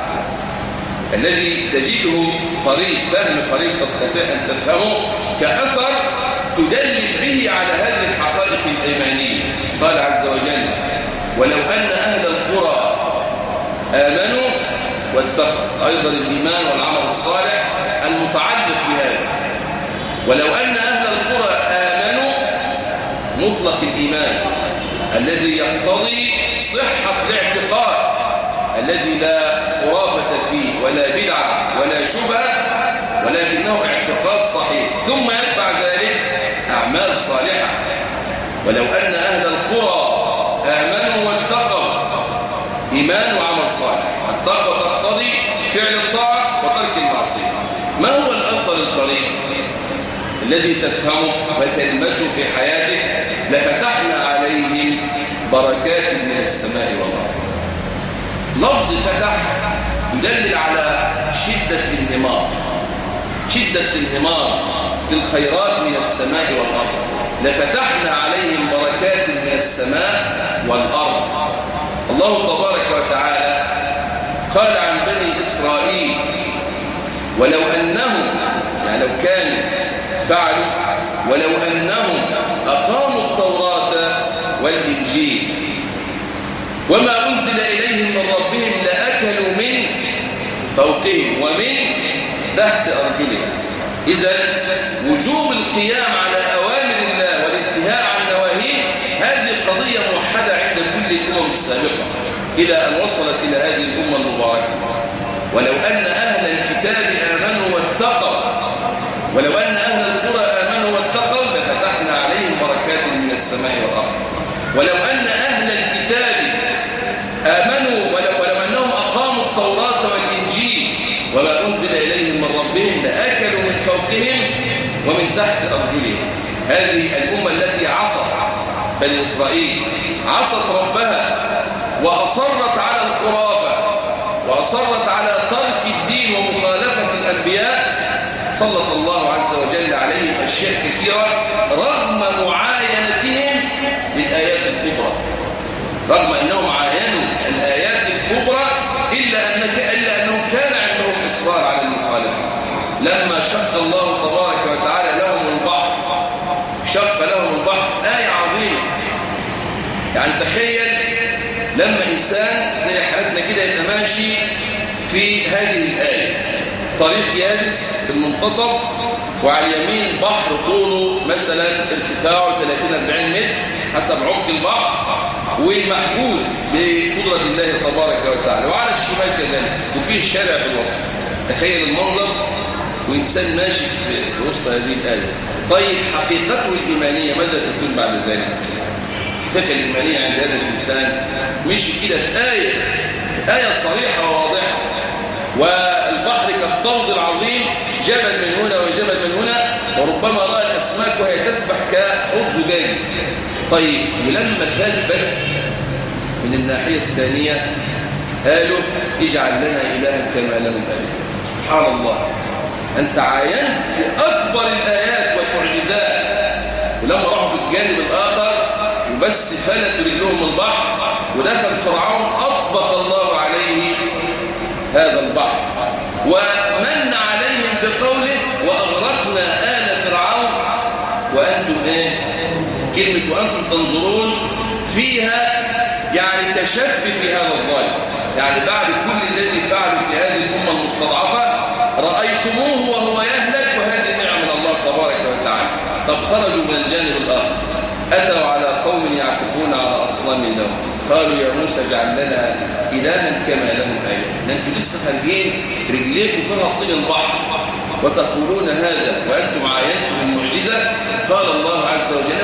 الذي تجده قريب، فهم قريب تستطيع أن تفهمه كأثر تدلل به على هذه الحقائق الإيمانية. قال عز وجل ولو أن أهل القرى آمنوا واتقوا، أيضا الإيمان والعمل الصالح المتعلق بهذا. ولو أن أهل القرى آمنوا مطلق الإيمان الذي يقتضي صحة الاعتقاد الذي لا خرافة فيه ولا بدعة ولا شبهة، ولكنه اعتقاد صحيح، ثم يتبع ذلك أعمال صالحة. ولو أن أهل القرى آمنوا واتقوا، إيمان وعمل صالح. التقوى تقتضي فعل الطاعة وترك المعصية. ما هو الأثر القريب الذي تفهمه وتلمسه في حياتك؟ لفتحنا عليهم بركات من السماء والأرض. لفظ فتح يدلل على شدة الانهمار، شدة الانهمار للخيرات من السماء والأرض. لفتحنا عليهم بركات من السماء والأرض. الله تبارك وتعالى قال عن بني إسرائيل ولو أنهم، يعني لو كانوا فعلوا، ولو أنهم أقاموا التوراة والإنجيل وما أنزل إليهم من ربهم لأكلوا من فوقهم ومن تحت أرجلهم. إذن وجوب القيام على أوامر الله والانتهاء عن نواهيه هذه قضية موحدة عند كل الأمم السابقة إلى أن وصلت إلى هذه الأمة المباركة. ولو أن أهل الكتاب آمنوا واتقوا، ولو أن أهل القرى آمنوا واتقوا لفتحنا عليهم بركات من السماء والأرض. ولو أن أهل الكتاب آمنوا ولو أنهم أقاموا التوراة والإنجيل وما أنزل إليهم من ربهم لأكلوا من فوقهم ومن تحت أرجلهم. هذه الأمة التي عصت بني إسرائيل، عصت ربها وأصرت على الخرافة وأصرت على ترك الدين ومخالفة الأنبياء، سلط الله عز وجل عليهم أشياء كثيرة رغم معاينتهم للآيات الكبرى، رغم أنهم عاينوا الآيات الكبرى إلا أنهم كان عندهم إصرار على المخالفة. لما شق الله تبارك وتعالى لهم البحر، شق لهم البحر، آية عظيمة. يعني تخيل لما إنسان زي حالتنا كده يبقى ماشي في هذه الآية، طريق يابس في المنتصف وعلى اليمين بحر طوله مثلا ارتفاعه 30-40 متر حسب عمق البحر، والمحجوز بقدرة الله تبارك وتعالى، وعلى الشمال كذلك، وفيه الشارع في الوسط. تخيل المنظر. وإنسان ماشي في وسط هذه الآية. طيب حقيقته الإيمانية ماذا تكون بعد ذلك؟ الحقيقة الإيمانية عند هذا الإنسان مشي كده في آية صريحة وواضحة، والبحر كالطود العظيم، جبل من هنا وجبل من هنا، وربما رأى الأسماك وهي تسبح كحوض زجاجي. طيب ولما فات بس من الناحية الثانية قالوا اجعل لنا إلها كما لهم آله. سبحان الله، أنت عاينت أكبر الآيات والمعجزات، ولما راحوا في الجانب الآخر وبس فلتوا رجلهم البحر ودخل فرعون أطبق الله عليه هذا البحر ومن عليهم بقوله وأغرقنا آل فرعون وأنتم إيه؟ كلمة وأنتم تنظرون فيها يعني تشفي في هذا الظالم، يعني بعد كل الذي فعلوا في هذه الأمة المستضعفة رأيتموه وهو يهلك، وهذه نعمة من الله تبارك وتعالى. طب خرجوا من الجانب الآخر، أتوا على قوم يعكفون على أصنام لهم، قالوا يا موسى اجعل لنا إلها كما لهم آية. أنتم لسه خارجين رجليكم فيها طين البحر وتقولون هذا وأنتم عاينتم المعجزة. قال الله عز وجل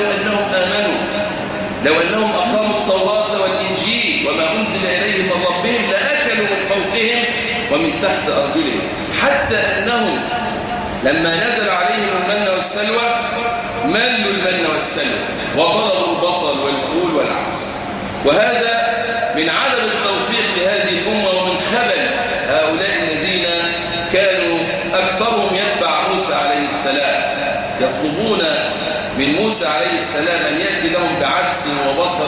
لو أنهم أقاموا التوراة والإنجيل وما أنزل إليهم من ربهم لأكلوا من فوقهم ومن تحت أرجلهم، حتى أنهم لما نزل عليهم المن والسلوى ملوا المن والسلوى وطلبوا البصل والفول والعدس. وهذا من عدم التوفيق لهذه الأمة ومن خبل هؤلاء الذين كانوا أكثرهم يتبع موسى عليه السلام، يطلبون من موسى عليه السلام أن يأتي لهم بعدس وبصل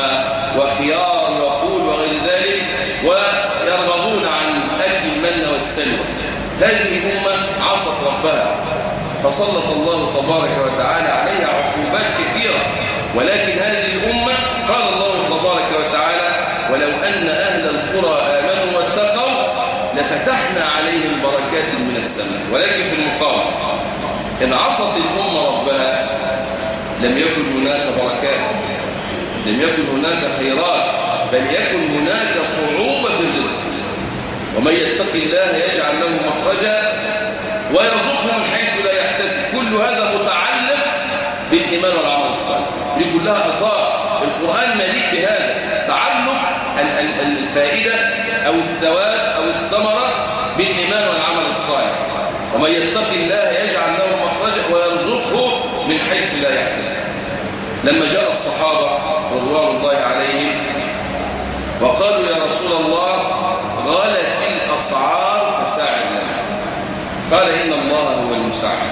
وخيار وفول وغير ذلك، ويرغبون عن أكل المن والسلوى. هذه الأمة عصت ربها فسلط الله تبارك وتعالى عليها عقوبات كثيرة، ولكن هذه الأمة قال الله تبارك وتعالى ولو أن أهل القرى آمنوا واتقوا لفتحنا عليهم بركات من السماء. ولكن في المقابل إن عصت الأمة ربها لم يكن هناك بركات، لم يكن هناك خيرات، بل يكن هناك صعوبة في الرزق. ومن يتق الله يجعل له مخرجا ويرزقه من حيث لا يحتسب. كل هذا متعلق بالإيمان والعمل الصالح، دي كلها آثار القرآن مليء بهذا تعلق الفائدة أو الثواب أو الثمرة بالإيمان والعمل الصالح. ومن يتق الله يجعل له مخرجا ويرزقه من حيث لا يحتسب. لما جاء الصحابة رضوان الله عليهم وقالوا يا رسول الله غلت الأسعار فساعد لنا، قال إن الله هو المساعد.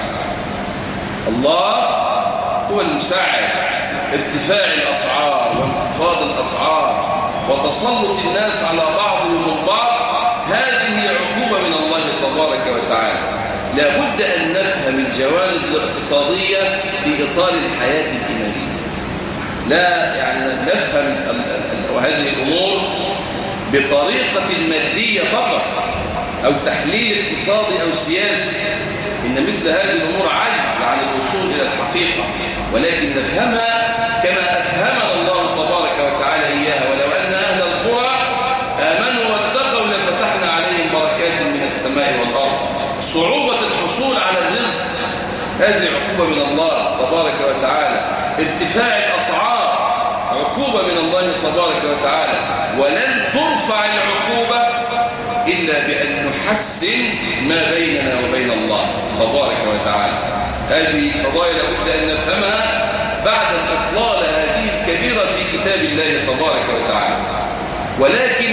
الله هو المساعد. ارتفاع الأسعار وانخفاض الأسعار وتسلط الناس على بعضهم البعض هذه عقوبة من الله تبارك وتعالى. لابد أن نفهم الجوانب الاقتصادية في إطار الحياة الإيمانية، لا يعني نفهم هذه الأمور بطريقة مادية فقط أو تحليل اقتصادي أو سياسي. إن مثل هذه الأمور عجز عن الوصول إلى الحقيقة، ولكن نفهمها كما أفهمنا الله تبارك وتعالى إياها. ولو أن أهل القرى آمنوا واتقوا لفتحنا عليهم بركات من السماء والأرض. صعوبة الحصول على الرزق هذه عقوبة من الله تبارك وتعالى. ارتفاع الأسعار عقوبة من الله تبارك وتعالى، ولن ترفع العقوبة إلا بأن نحسن ما بيننا وبين الله تبارك وتعالى. هذه قضايا لابد أن نفهمها بعد الإطلال هذه الكبيرة في كتاب الله تبارك وتعالى. ولكن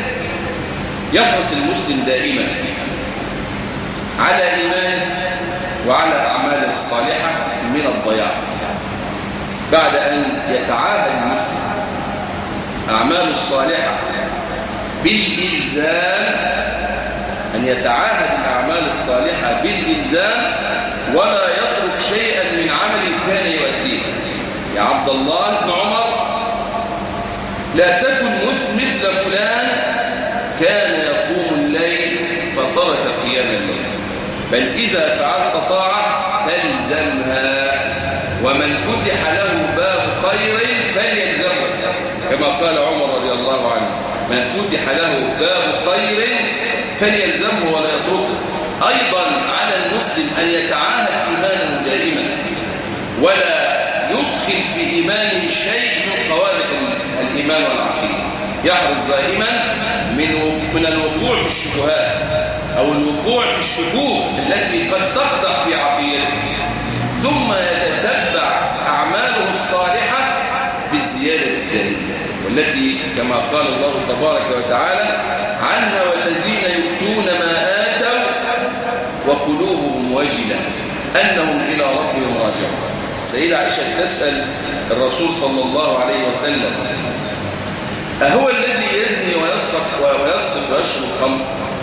يحرص المسلم دائما على إيمان وعلى أعماله الصالحة من الضياع. بعد أن يتعاهد المسلم أعماله الصالحة بالإلزام، أن يتعاهد الأعمال الصالحة بالإلزام ولا يترك شيئا من عمل كان يؤديه. يا عبد الله بن عمر لا تكن مثل فلان كان يقوم الليل فترك قيام الليل، بل إذا فعلت طاعة فالزمها، ومن فتح له باب خير فليلزمه، كما قال عمر رضي الله عنه من فتح له باب خير فليلزمه ولا يتركه. أيضا على المسلم أن يتعاهد إيمانه دائما ولا يدخل في إيمانه شيء من قوالب الإيمان والعقيدة. يحرص دائما من الوقوع في الشبهات أو الوقوع في الشكوك التي قد تقدح في عقيدته، ثم يتتبع أعماله الصالحة بالزيادة الدائمة، والتي كما قال الله تبارك وتعالى عنها: والذين يؤتون ما آتوا وقلوبهم وجلة أنهم إلى ربهم راجعون. السيدة عائشة تسأل الرسول صلى الله عليه وسلم: أهو الذي يزني ويسرق ويشرب الخمر؟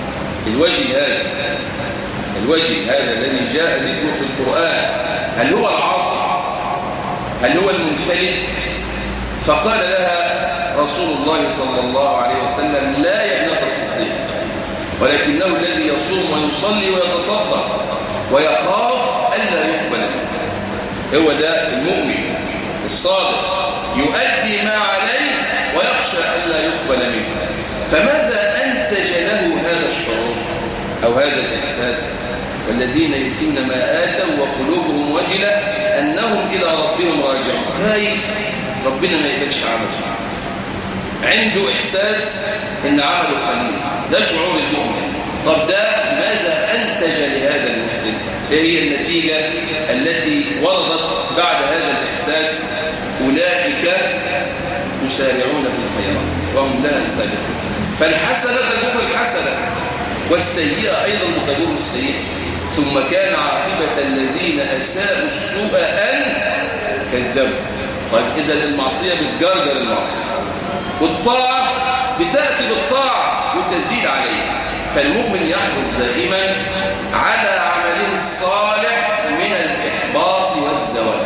الوجه هذا الذي جاء ذكره في القرآن، هل هو العاصي؟ هل هو المنفلت؟ فقال لها رسول الله صلى الله عليه وسلم: لا يا ابنة الصديق، ولكنه الذي يصوم ويصلي ويتصدق ويخاف ألا يقبل منه. هو ده المؤمن الصادق، يؤدي ما عليه ويخشى ألا يقبل منه. فماذا أنتج له هذا الشعور أو هذا الإحساس؟ والذين يؤتون ما آتوا وقلوبهم وجلة أنهم إلى ربهم راجعون. خايف ربنا ما يقبلش عمله، عنده إحساس إن عمله قليل، ده شعور المؤمن. طب ده ماذا أنتج لهذا المسلم؟ إيه هي النتيجة التي وردت بعد هذا الإحساس؟ أولئك يسارعون في الخيرات وهم لها سابقون. فالحسنة تجر الحسنة والسيئة أيضا تجر السيئة. ثم كان عاقبة الذين أساءوا السوء أن كذبوا. طيب إذا المعصية بتجرجر المعصية، والطاعة بتأتي بالطاعة وتزيد عليها. فالمؤمن يحرص دائما على عمله الصالح من الإحباط والزوال.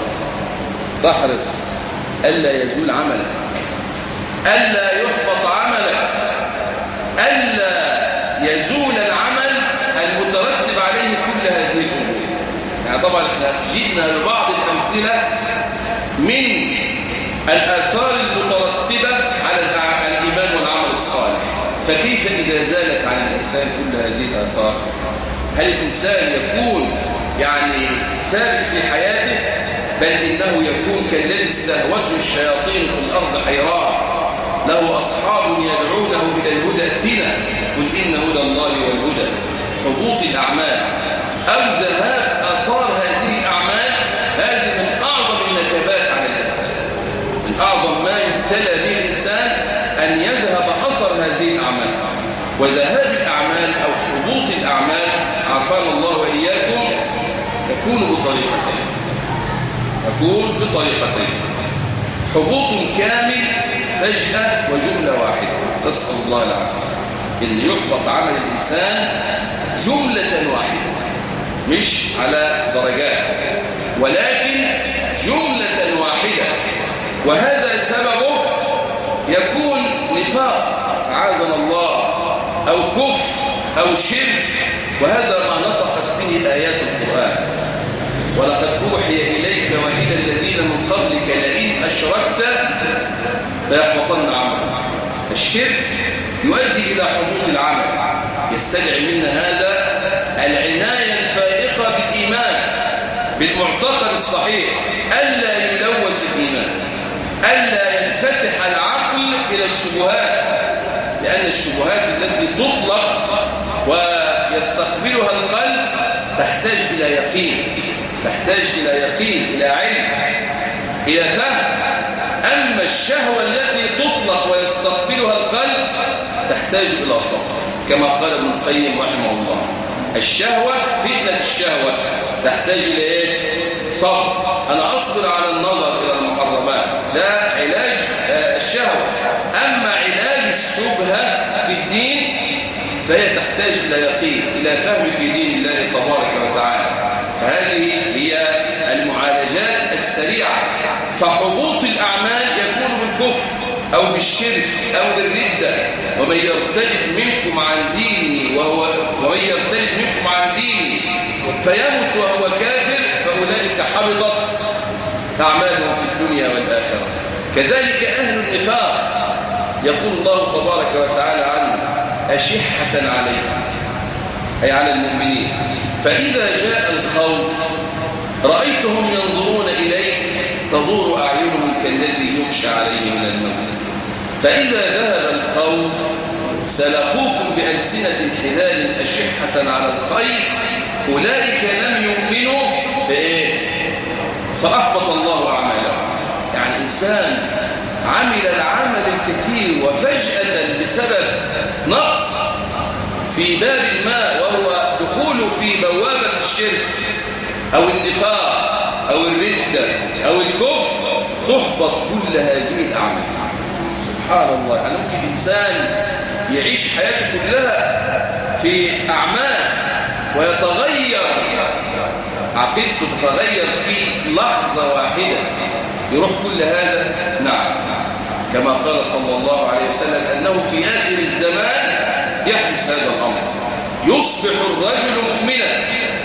تحرص ألا يزول عملك، ألا يحبط عملك، ألا يزول العمل المترتب عليه كل هذه الأجور. يعني طبعا احنا جئنا ببعض الأمثلة من الآثار المترتبة على الإيمان والعمل الصالح. فكيف إذا زالت عن الإنسان كل هذه الآثار؟ هل الإنسان يكون يعني ثابت في حياته؟ بل إنه يكون كالذي استهوته الشياطين في الأرض حيران، له أصحاب يدعونه إلى الهدى ائتنا قل إن هدى الله والهدى. حبوط الأعمال أو ذهاب آثار هذه الأعمال، هذه من أعظم النكبات على الإنسان، من أعظم ما يبتلى به الإنسان أن يذهب أثر هذه الأعمال. وذهاب الأعمال أو حبوط الأعمال عافانا الله وإياكم يكون بطريقتين: حبوط كامل فجأة وجملة واحدة، نسأل الله العافية. إن يحبط عمل الإنسان جملة واحدة، مش على درجات، ولكن جملة واحدة. وهذا سببه يكون نفاق عاذنا الله، أو كفر أو شرك، وهذا ما نطقت به آيات القرآن: ولقد أوحي إليك وإلى الذين من قبلك لئن أشركت ليحبطن عملك. الشرك يؤدي إلى حبوط العمل. يستدعي منا هذا العناية الفائقة بالإيمان، بالمعتقد الصحيح، ألا يلوث الإيمان، ألا ينفتح العقل إلى الشبهات، لأن الشبهات التي تطلق ويستقبلها القلب تحتاج إلى يقين، إلى علم، إلى فهم. أما الشهوة التي تطلق ويستقبلها القلب تحتاج إلى صبر، كما قال ابن القيم رحمه الله: الشهوة فتنة الشهوة تحتاج إلى إيه؟ صبر. أنا أصبر على النظر إلى المحرمات، لا علاج الشهوة. أما علاج الشبهة في الدين فهي تحتاج إلى يقين، إلى فهم في دين الله تبارك وتعالى. فهذه هي المعالجات السريعة. فحبوط الأعمال يكون بالكفر أو بالشرك أو بالردة. ومن يرتد منكم عن دينه فيمت وهو كافر فأولئك حبطت أعمالهم في الدنيا والآخرة. كذلك أهل النفاق يقول الله تبارك وتعالى عنه: أشحة عليكم أي على المؤمنين. فإذا جاء الخوف رأيتهم ينظرون إليك تدور أعينهم كالذي يغشى عليه من الموت. فإذا ذهب الخوف سلقوكم بألسنة حلال أشحة على الخير أولئك لم يؤمنوا فأحبط الله أعمالهم. يعني إنسان عمل العمل الكثير وفجأة بسبب نقص في باب ما وهو دخوله في بوابة الشرك أو النفاق أو الردة أو الكفر تحبط كل هذه الأعمال. سبحان الله. يعني ممكن إنسان يعيش حياته كلها في أعمال ويتغير عقيدته، تتغير في لحظة واحدة يروح كل هذا. نعم، كما قال صلى الله عليه وسلم أنه في آخر الزمان يحدث هذا الأمر، يصبح الرجل مؤمنا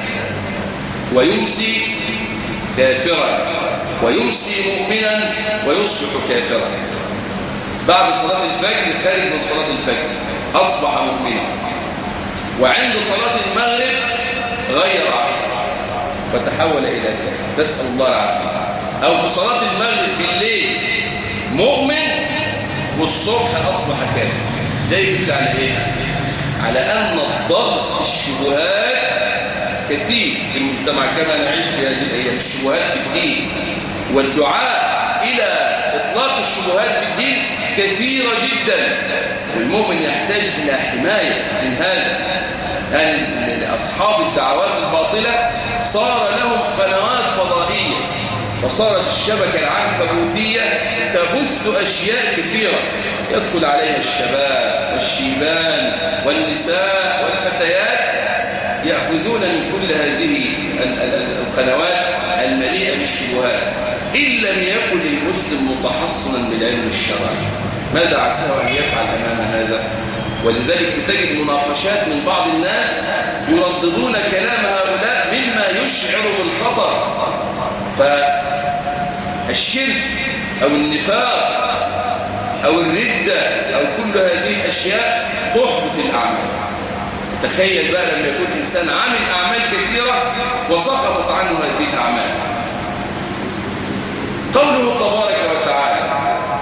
ويمسي كافرا، ويمسي مؤمنا ويصبح كافرا. بعد صلاة الفجر خارج من صلاة الفجر أصبح مؤمنا، وعند صلاة المغرب غير عقيدته فتحول إلى كافر، نسأل الله العافية. أو في صلاة المغرب بالليل مؤمن والصبح أصبح كافر. ده يدل على إيه؟ على أن الضغط الشبهات كثير في المجتمع كما نعيش في هذه الأيام. الشبهات في الدين والدعاء إلى إطلاق الشبهات في الدين كثيرة جدا، والمؤمن يحتاج إلى حماية من هذا. يعني أصحاب الدعوات الباطلة صار لهم قنوات فضائية، وصارت الشبكة العنكبوتية تبث أشياء كثيرة يدخل عليها الشباب والشيبان والنساء والفتيات، يأخذون من كل هذه القنوات المليئة بالشبهات. إن لم يكن المسلم متحصنا بالعلم الشرعي ماذا عساه أن يفعل أمام هذا؟ ولذلك تجد مناقشات من بعض الناس يرددون كلام هؤلاء مما يشعر بالخطر. فالشرك أو النفاق أو الردة أو كل هذه الأشياء تحبط الأعمال. تخيل بقى لما يكون إنسان عامل أعمال كثيرة وسقطت عنه هذه الأعمال. قوله تبارك وتعالى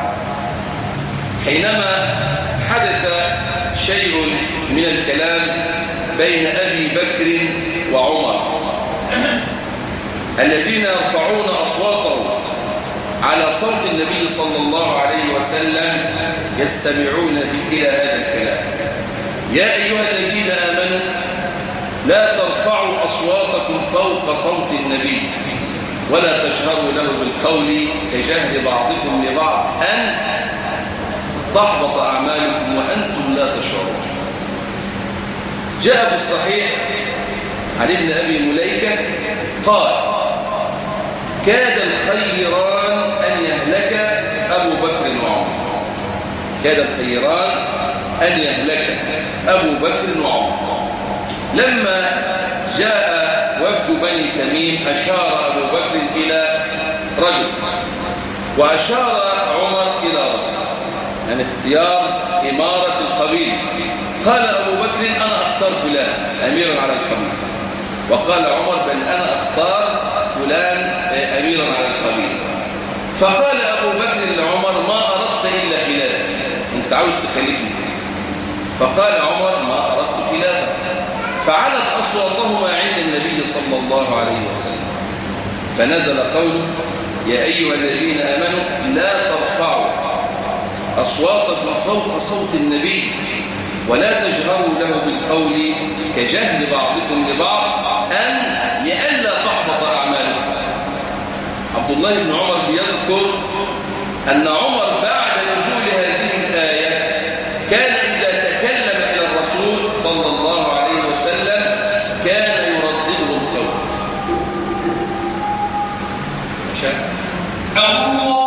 حينما حدث شيء من الكلام بين أبي بكر وعمر الذين يرفعون أصواتهم على صوت النبي صلى الله عليه وسلم يستمعون إلى هذا الكلام. يا أيها الذين آمنوا لا ترفعوا أصواتكم فوق صوت النبي ولا تجهروا له بالقول كجهر بعضكم لبعض أن تحبط أعمالكم وأنتم لا تشعرون. جاء في الصحيح عن ابن أبي مليكة قال كاد الخيران أن يهلك أبو بكر وعمر. كاد الخيران أن يهلك أبو بكر وعمر. لما جاء وفد بني تميم أشار أبو بكر إلى رجل وأشار عمر إلى رجل، يعني اختيار إمارة القبيل. قال أبو بكر أنا أختار فلان أميرا على القبيل، وقال عمر بل أنا أختار فلان أميرا على القبيل. فقال أبو بكر لعمر ما أردت إلا خلافي، أنت عاوز تخلفني. فقال عمر ما أردت خلافك. فعلت أصواتهما عند النبي صلى الله عليه وسلم، فنزل قوله يا أيها الذين آمنوا لا ترفعوا أصواتكم فوق صوت النبي ولا تجهروا له بالقول كجهر بعضكم لبعض أن لئلا تحبط أعمالكم. عبد الله بن عمر بيذكر أن عمر بعد نزول هذه الآية كان إذا تكلم إلى الرسول صلى الله عليه وسلم كان يردده القول. الله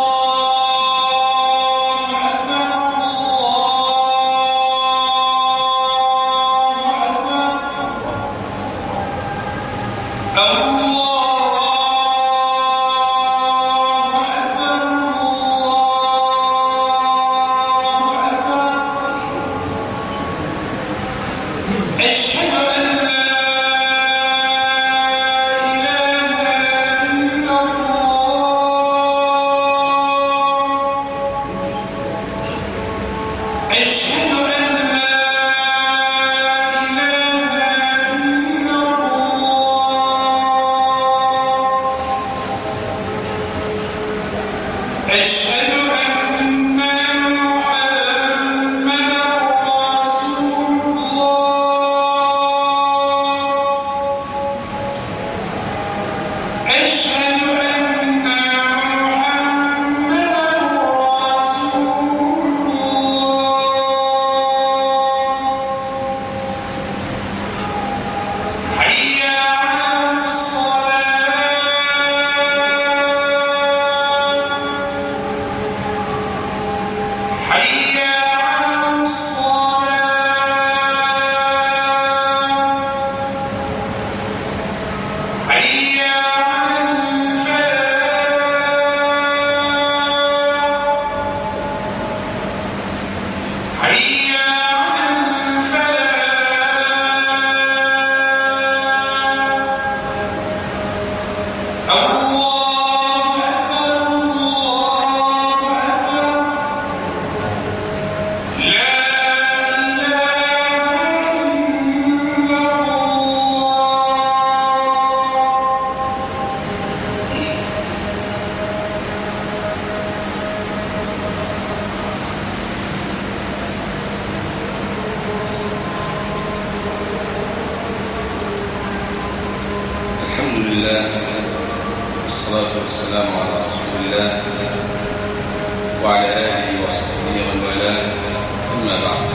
والسلام على رسول الله وعلى آله وصحبه ومن والاه، أما بعد.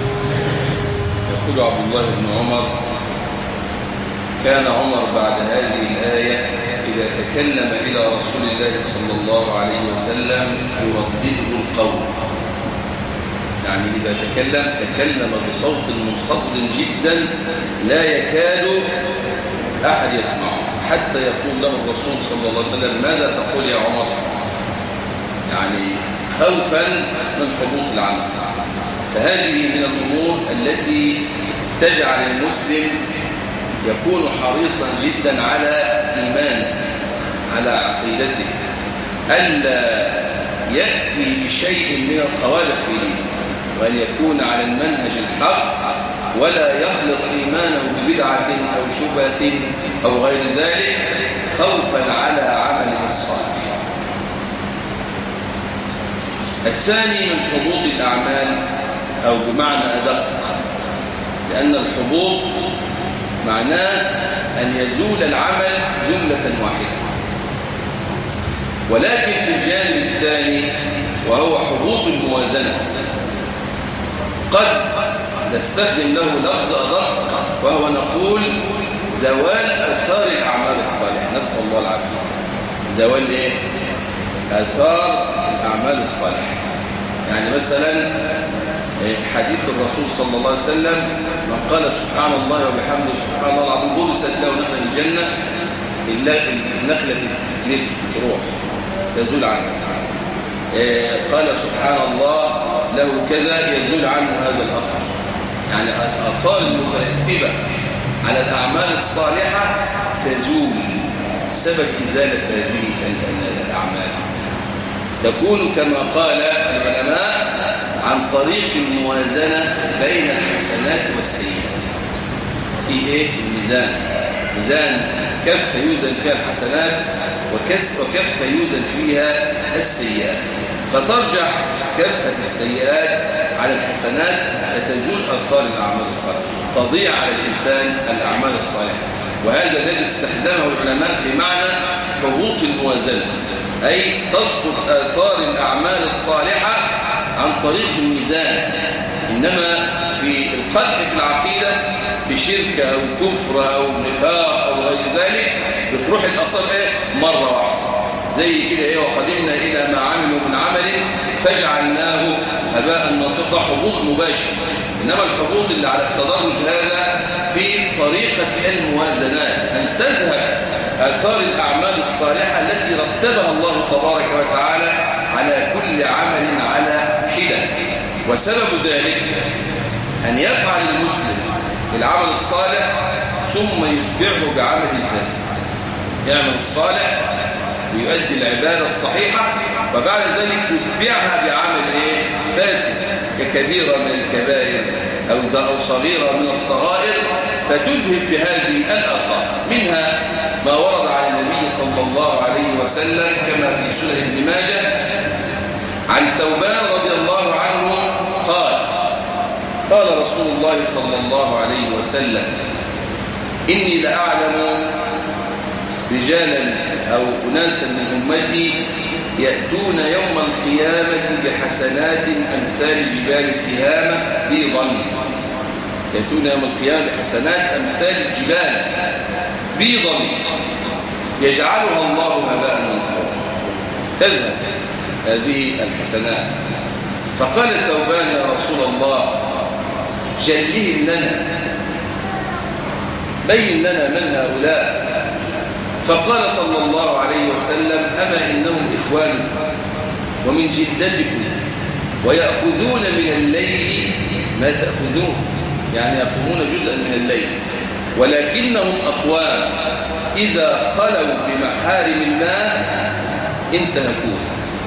يقول عبد الله بن عمر: كان عمر بعد هذه الآية إذا تكلم إلى رسول الله صلى الله عليه وسلم يردده القول، يعني إذا تكلم بصوت منخفض جدا لا يكاد أحد يسمعه، حتى يقول له الرسول صلى الله عليه وسلم: ماذا تقول يا عمر؟ يعني خوفا من حبوط العمل. فهذه من الأمور التي تجعل المسلم يكون حريصا جدا على إيمانه، على عقيدته، ألا يأتي بشيء من القوالب في دينه، وأن يكون على المنهج الحق ولا يخلط إيمانه ببدعة أو شبهة أو غير ذلك خوفا على عمله الصالح. الثاني من حبوط الأعمال، أو بمعنى أدق، لأن الحبوط معناه أن يزول العمل جملة واحدة. ولكن في الجانب الثاني وهو حبوط الموازنة قد نستخدم له لفظ أدق، وهو نقول زوال آثار الأعمال الصالحة. نسأل الله العافية. زوال إيه؟ آثار الأعمال الصالحة. يعني مثلا حديث الرسول صلى الله عليه وسلم: من قال سبحان الله وبحمده سبحان الله العظيم برست له نخلة الجنة إلا النخلة تتلك تروح تزول عنه. قال سبحان الله له كذا يزول عنه هذا الأثر. يعني الآثار المترتبة على الأعمال الصالحة تزول سبب إزالة هذه الأعمال. تكون كما قال العلماء عن طريق الموازنة بين الحسنات والسيئات. في إيه؟ الميزان، ميزان كفة يوزن فيها الحسنات وكفة يوزن فيها السيئات، فترجح كفة السيئات على الحسنات فتزول آثار الأعمال الصالحة، تضيع على الإنسان الأعمال الصالحة. وهذا الذي استخدمه العلماء في معنى حبوط الموازنة، أي تسقط آثار الأعمال الصالحة عن طريق الميزان. إنما في القدح في العقيدة بشرك أو كفر أو نفاق أو غير ذلك بتروح الآثار مرة واحدة زي كده وقدمنا إلى ما عملوا من عمل فجعلناه هباء منثورا، حبوط مباشر. إنما الحبوط اللي على التدرج هذا في طريقة الموازنات، أن تذهب آثار الأعمال الصالحة التي رتبها الله تبارك وتعالى على كل عمل على حدة. وسبب ذلك أن يفعل المسلم العمل الصالح ثم يتبعه بعمل الفاسد. يعمل الصالح ويؤدي العبادة الصحيحة، وبعد ذلك يتبعها بعمل فاسد ككبيرة من الكبائر أو صغيرة من الصغائر، فتذهب بهذه الآثار. منها ما ورد عن النبي صلى الله عليه وسلم كما في سنن ابن ماجه عن ثوبان رضي الله عنه قال قال رسول الله صلى الله عليه وسلم إني لأعلم رجالا أو أناسا من أمتي يأتون يوم القيامة بحسنات أمثال جبال التهامة بيضا. يأتون يوم القيامة بحسنات أمثال الجبال بيضا يجعلها الله هباء منثورا. تذهب هذه الحسنات. فقال ثوبان يا رسول الله جلهم لنا، بين لنا من هؤلاء. فقال صلى الله عليه وسلم أما إنهم إخوانكم ومن جدتكم ويأخذون من الليل ما تأخذون، يعني يقومون جزءا من الليل، ولكنهم أقوام إذا خلوا بمحارم الله انتهكوها.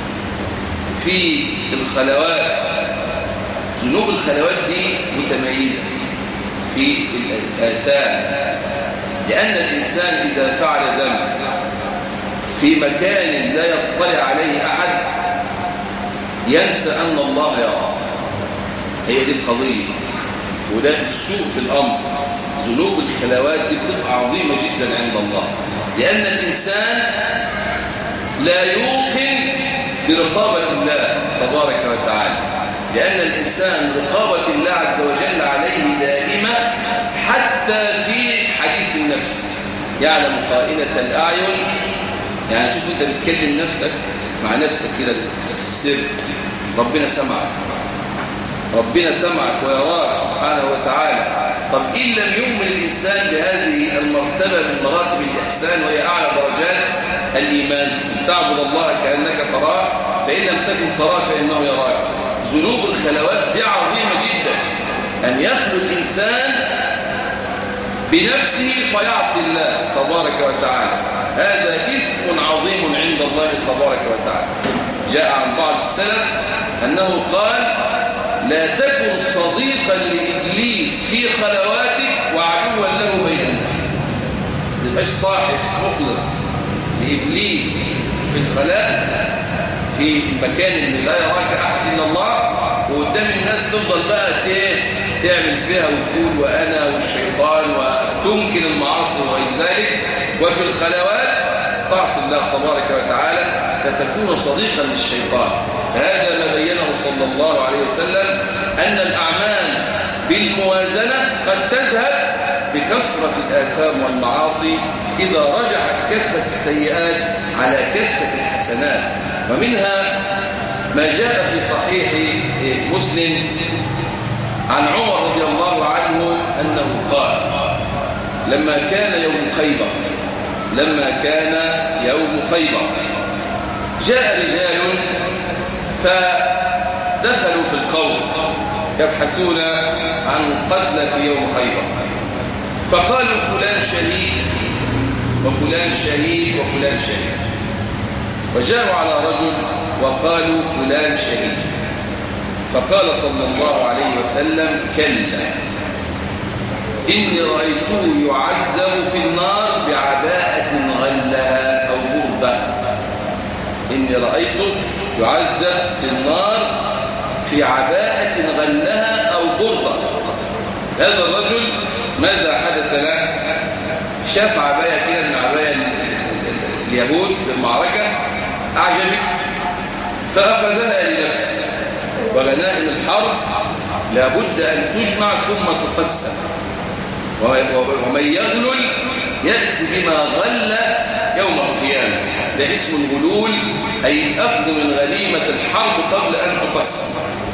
في الخلوات، ذنوب الخلوات دي متميزة في الآثام، لأن الإنسان إذا فعل ذنب في مكان لا يطلع عليه أحد ينسى أن الله يراه. هي دي القضية، وده السوء في الأمر. ذنوب الخلوات دي بتبقى عظيمة جدا عند الله، لأن الإنسان لا يوقن برقابة الله تبارك وتعالى، لأن الإنسان رقابة الله عز وجل عليه دائمة، حتى في حديث النفس يعلم خائنة الأعين. يعني شوف أنت بتكلم نفسك مع نفسك كده في السر، ربنا سمعك، ربنا سمعك ويراك سبحانه وتعالى. طب إن لم يؤمن الإنسان بهذه المرتبة من مراتب الإحسان وهي أعلى درجات الإيمان، أن تعبد الله كأنك تراه، فإن لم تكن تراه فإنه يراك. ذنوب الخلوات دي عظيمة جدا، أن يخلو الإنسان بنفسه فيعصي الله تبارك وتعالى، هذا إثم عظيم عند الله تبارك وتعالى. جاء عن بعض السلف أنه قال لا تكن صديقا لإبليس في خلواتك وعدوا له بين الناس. ما تبقاش صاحب مخلص لإبليس في الخلاء، في المكان اللي لا يراك أحد إلا الله، وقدام الناس تفضل بقى تعمل فيها وتقول وأنا والشيطان وتمكن المعاصي وغير ذلك، وفي الخلوات تعصي الله تبارك وتعالى فتكون صديقا للشيطان. فهذا ما بينه صلى الله عليه وسلم، أن الأعمال بالموازنة قد تذهب بكثرة الآثام والمعاصي إذا رجحت كفة السيئات على كفة الحسنات. ومنها ما جاء في صحيح مسلم عن عمر رضي الله عنه أنه قال لما كان يوم خيبر جاء رجال فدخلوا في القوم يبحثون عن قتلى في يوم خيبر، فقالوا فلان شهيد وفلان شهيد وفلان شهيد، وجاءوا على رجل وقالوا فلان شهيد، فقال صلى الله عليه وسلم كلا إني رأيته يعذب في النار بعباءة غلها أو بربة. إني رأيته يعذب في النار في عباءة غلها أو بربة. هذا الرجل ماذا حدث له؟ شاف عباية كده من عباية اليهود في المعركة أعجبته فأخذها لنفسه. وغنائم الحرب لابد أن تجمع ثم تقسم، ومن يغلل يأتي بما غل يوم القيامة. ده اسم الغلول، أي الأخذ من غنيمة الحرب قبل أن تقسم.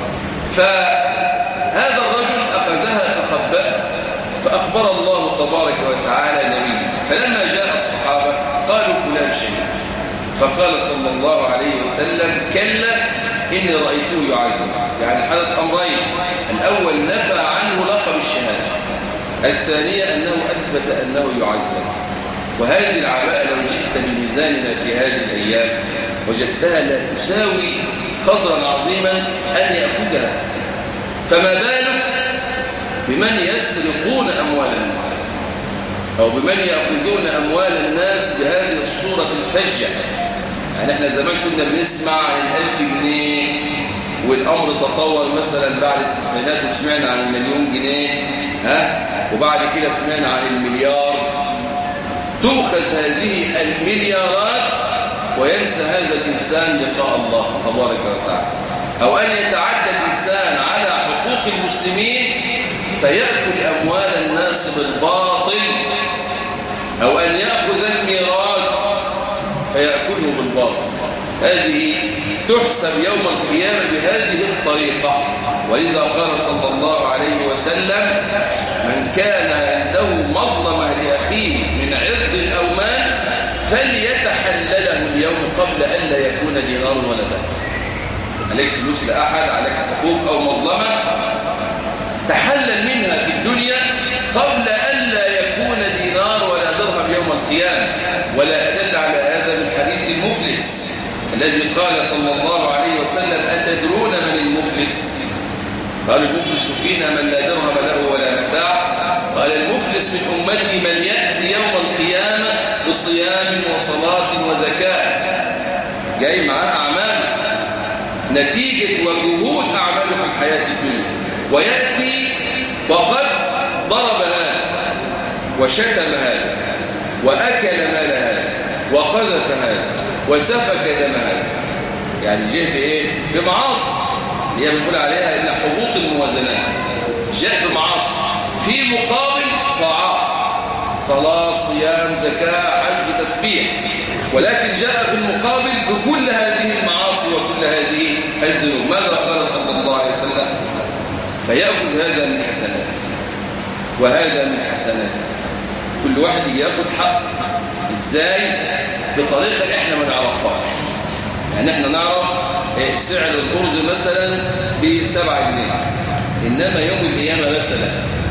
فهذا الرجل أخذها فخبأها، فأخبر الله تبارك وتعالى نبيه، فلما جاء الصحابة قالوا فلان شهيد، فقال صلى الله عليه وسلم كلا إني رأيته يعذب. يعني حدث أمرين، الأول نفى عنه لقب الشهادة، الثانية أنه أثبت أنه يعذب. وهذه العباءة لو جئت بميزاننا في هذه الأيام وجدتها لا تساوي قدرا عظيما أن يأخذها، فما بالك بمن يسرقون أموال الناس أو بمن يأخذون أموال الناس بهذه الصورة الفجة. يعني احنا زمان كنا بنسمع 1000 جنيه الأمر تطور مثلا بعد التسعينات وسمعنا عن المليون جنيه وبعد كده سمعنا عن المليار، تؤخذ هذه المليارات وينسى هذا الإنسان لقاء الله تبارك وتعالى، أو أن يتعدى الإنسان على حقوق المسلمين فيأكل أموال الناس بالباطل، أو أن يأخذ الميراث فيأكله بالباطل. هذه تحسب يوم القيامة بهذه الطريقة. ولذا قال صلى الله عليه وسلم: من كان عنده مظلمة لأخيه من عرض أو مال فليتحلله اليوم قبل أن لا يكون دينار ولا درهم. عليك فلوس لأحد، عليك حقوق أو مظلمة، تحلل منها في الدنيا قبل أن لا يكون دينار ولا درهم يوم القيامة. ولا أدل على هذا من حديث المفلس الذي قال صلى الله عليه وسلم: أتدرون من المفلس؟ قال: المفلس فينا من لا درهم له ولا متاع. قال: المفلس من أمتي من يأتي يوم القيامة بصيام وصلاة وزكاة، جاي معاه أعمال نتيجة وجهود أعماله في الحياة الدنيا، ويأتي وقد ضرب هذا وشتم هذا وأكل مال هذا وقذف هذا وسفك دم هذا، يعني جاء بإيه؟ بمعاصي هي بنقول عليها إن حبوط الموازنات، جاء بمعاصي في مقابل طاعات، صلاة، صيام، زكاة، حج، تسبيح، ولكن جاء في المقابل بكل هذه المعاصي وكل هذه الذنوب. ماذا قال صلى الله عليه وسلم؟ فيأخذ هذا من حسنات وهذا من حسنات، كل واحد يأخذ حق. إزاي؟ بطريقة إحنا ما نعرفهاش. يعني إحنا نعرف سعر الأرز مثلا ب7 جنيه، إنما يوم القيامة مثلا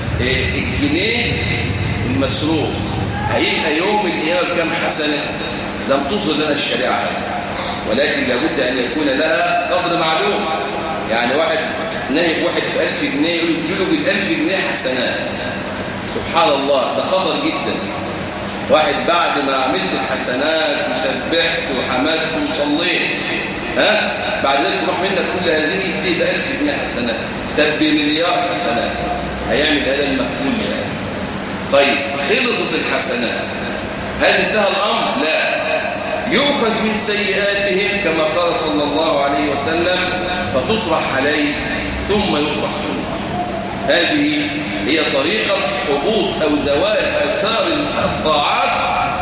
الجنيه المسروق هيبقى يوم القيامة بكم حسنة؟ لم تصل لنا الشريعة هذا، ولكن لابد أن يكون لها قدر معلوم. يعني واحد ناهب واحد في 1000 جنيه يقول له بال1000 جنيه حسنات، سبحان الله، ده خطر جدا. واحد بعد ما عملت الحسنات وسبحت وحمدت وصليت بعد ذلك تروح منك كل هذه دي ب1000 جنيه حسنات، طب بمليار حسنات هيعمل هذا المفعول هذا. طيب خلصت الحسنات، هل انتهى الأمر؟ لا، يؤخذ من سيئاتهم كما قال صلى الله عليه وسلم فتطرح عليه ثم يطرح فيه. هذه هي طريقة حبوط أو زوال آثار الطاعات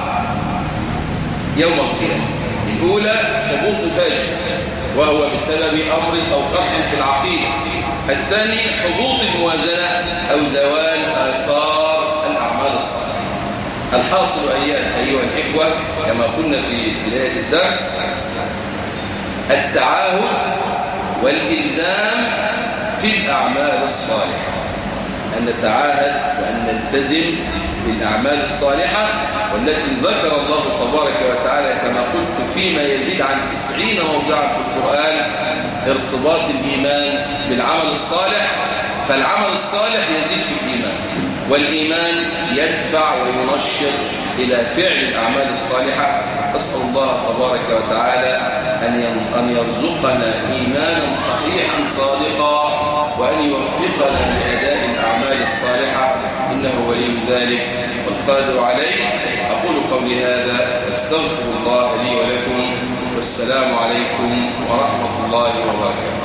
يوم القيامة. الأولى حبوط مفاجئ وهو بسبب أمر أو قطع في العقيدة. الثاني حبوط الموازنة أو زوال آثار الأعمال الصالحة. الحاصل أيها الإخوة كما قلنا في بداية الدرس، التعاهد والإلزام في الأعمال الصالحة، أن نتعاهد وأن نلتزم بالأعمال الصالحة، والتي ذكر الله تبارك وتعالى كما قلت فيما يزيد عن 90 موضعا في القرآن ارتباط الإيمان بالعمل الصالح. فالعمل الصالح يزيد في الإيمان، والإيمان يدفع وينشر إلى فعل الأعمال الصالحة. أسأل الله تبارك وتعالى أن يرزقنا إيمانا صحيحا صادقا، وأن يوفقنا لأداء الأعمال الصالحة، إنه ولي ذلك والقادر عليه. أقول قولي هذا، أستغفر الله لي ولكم، والسلام عليكم ورحمة الله وبركاته.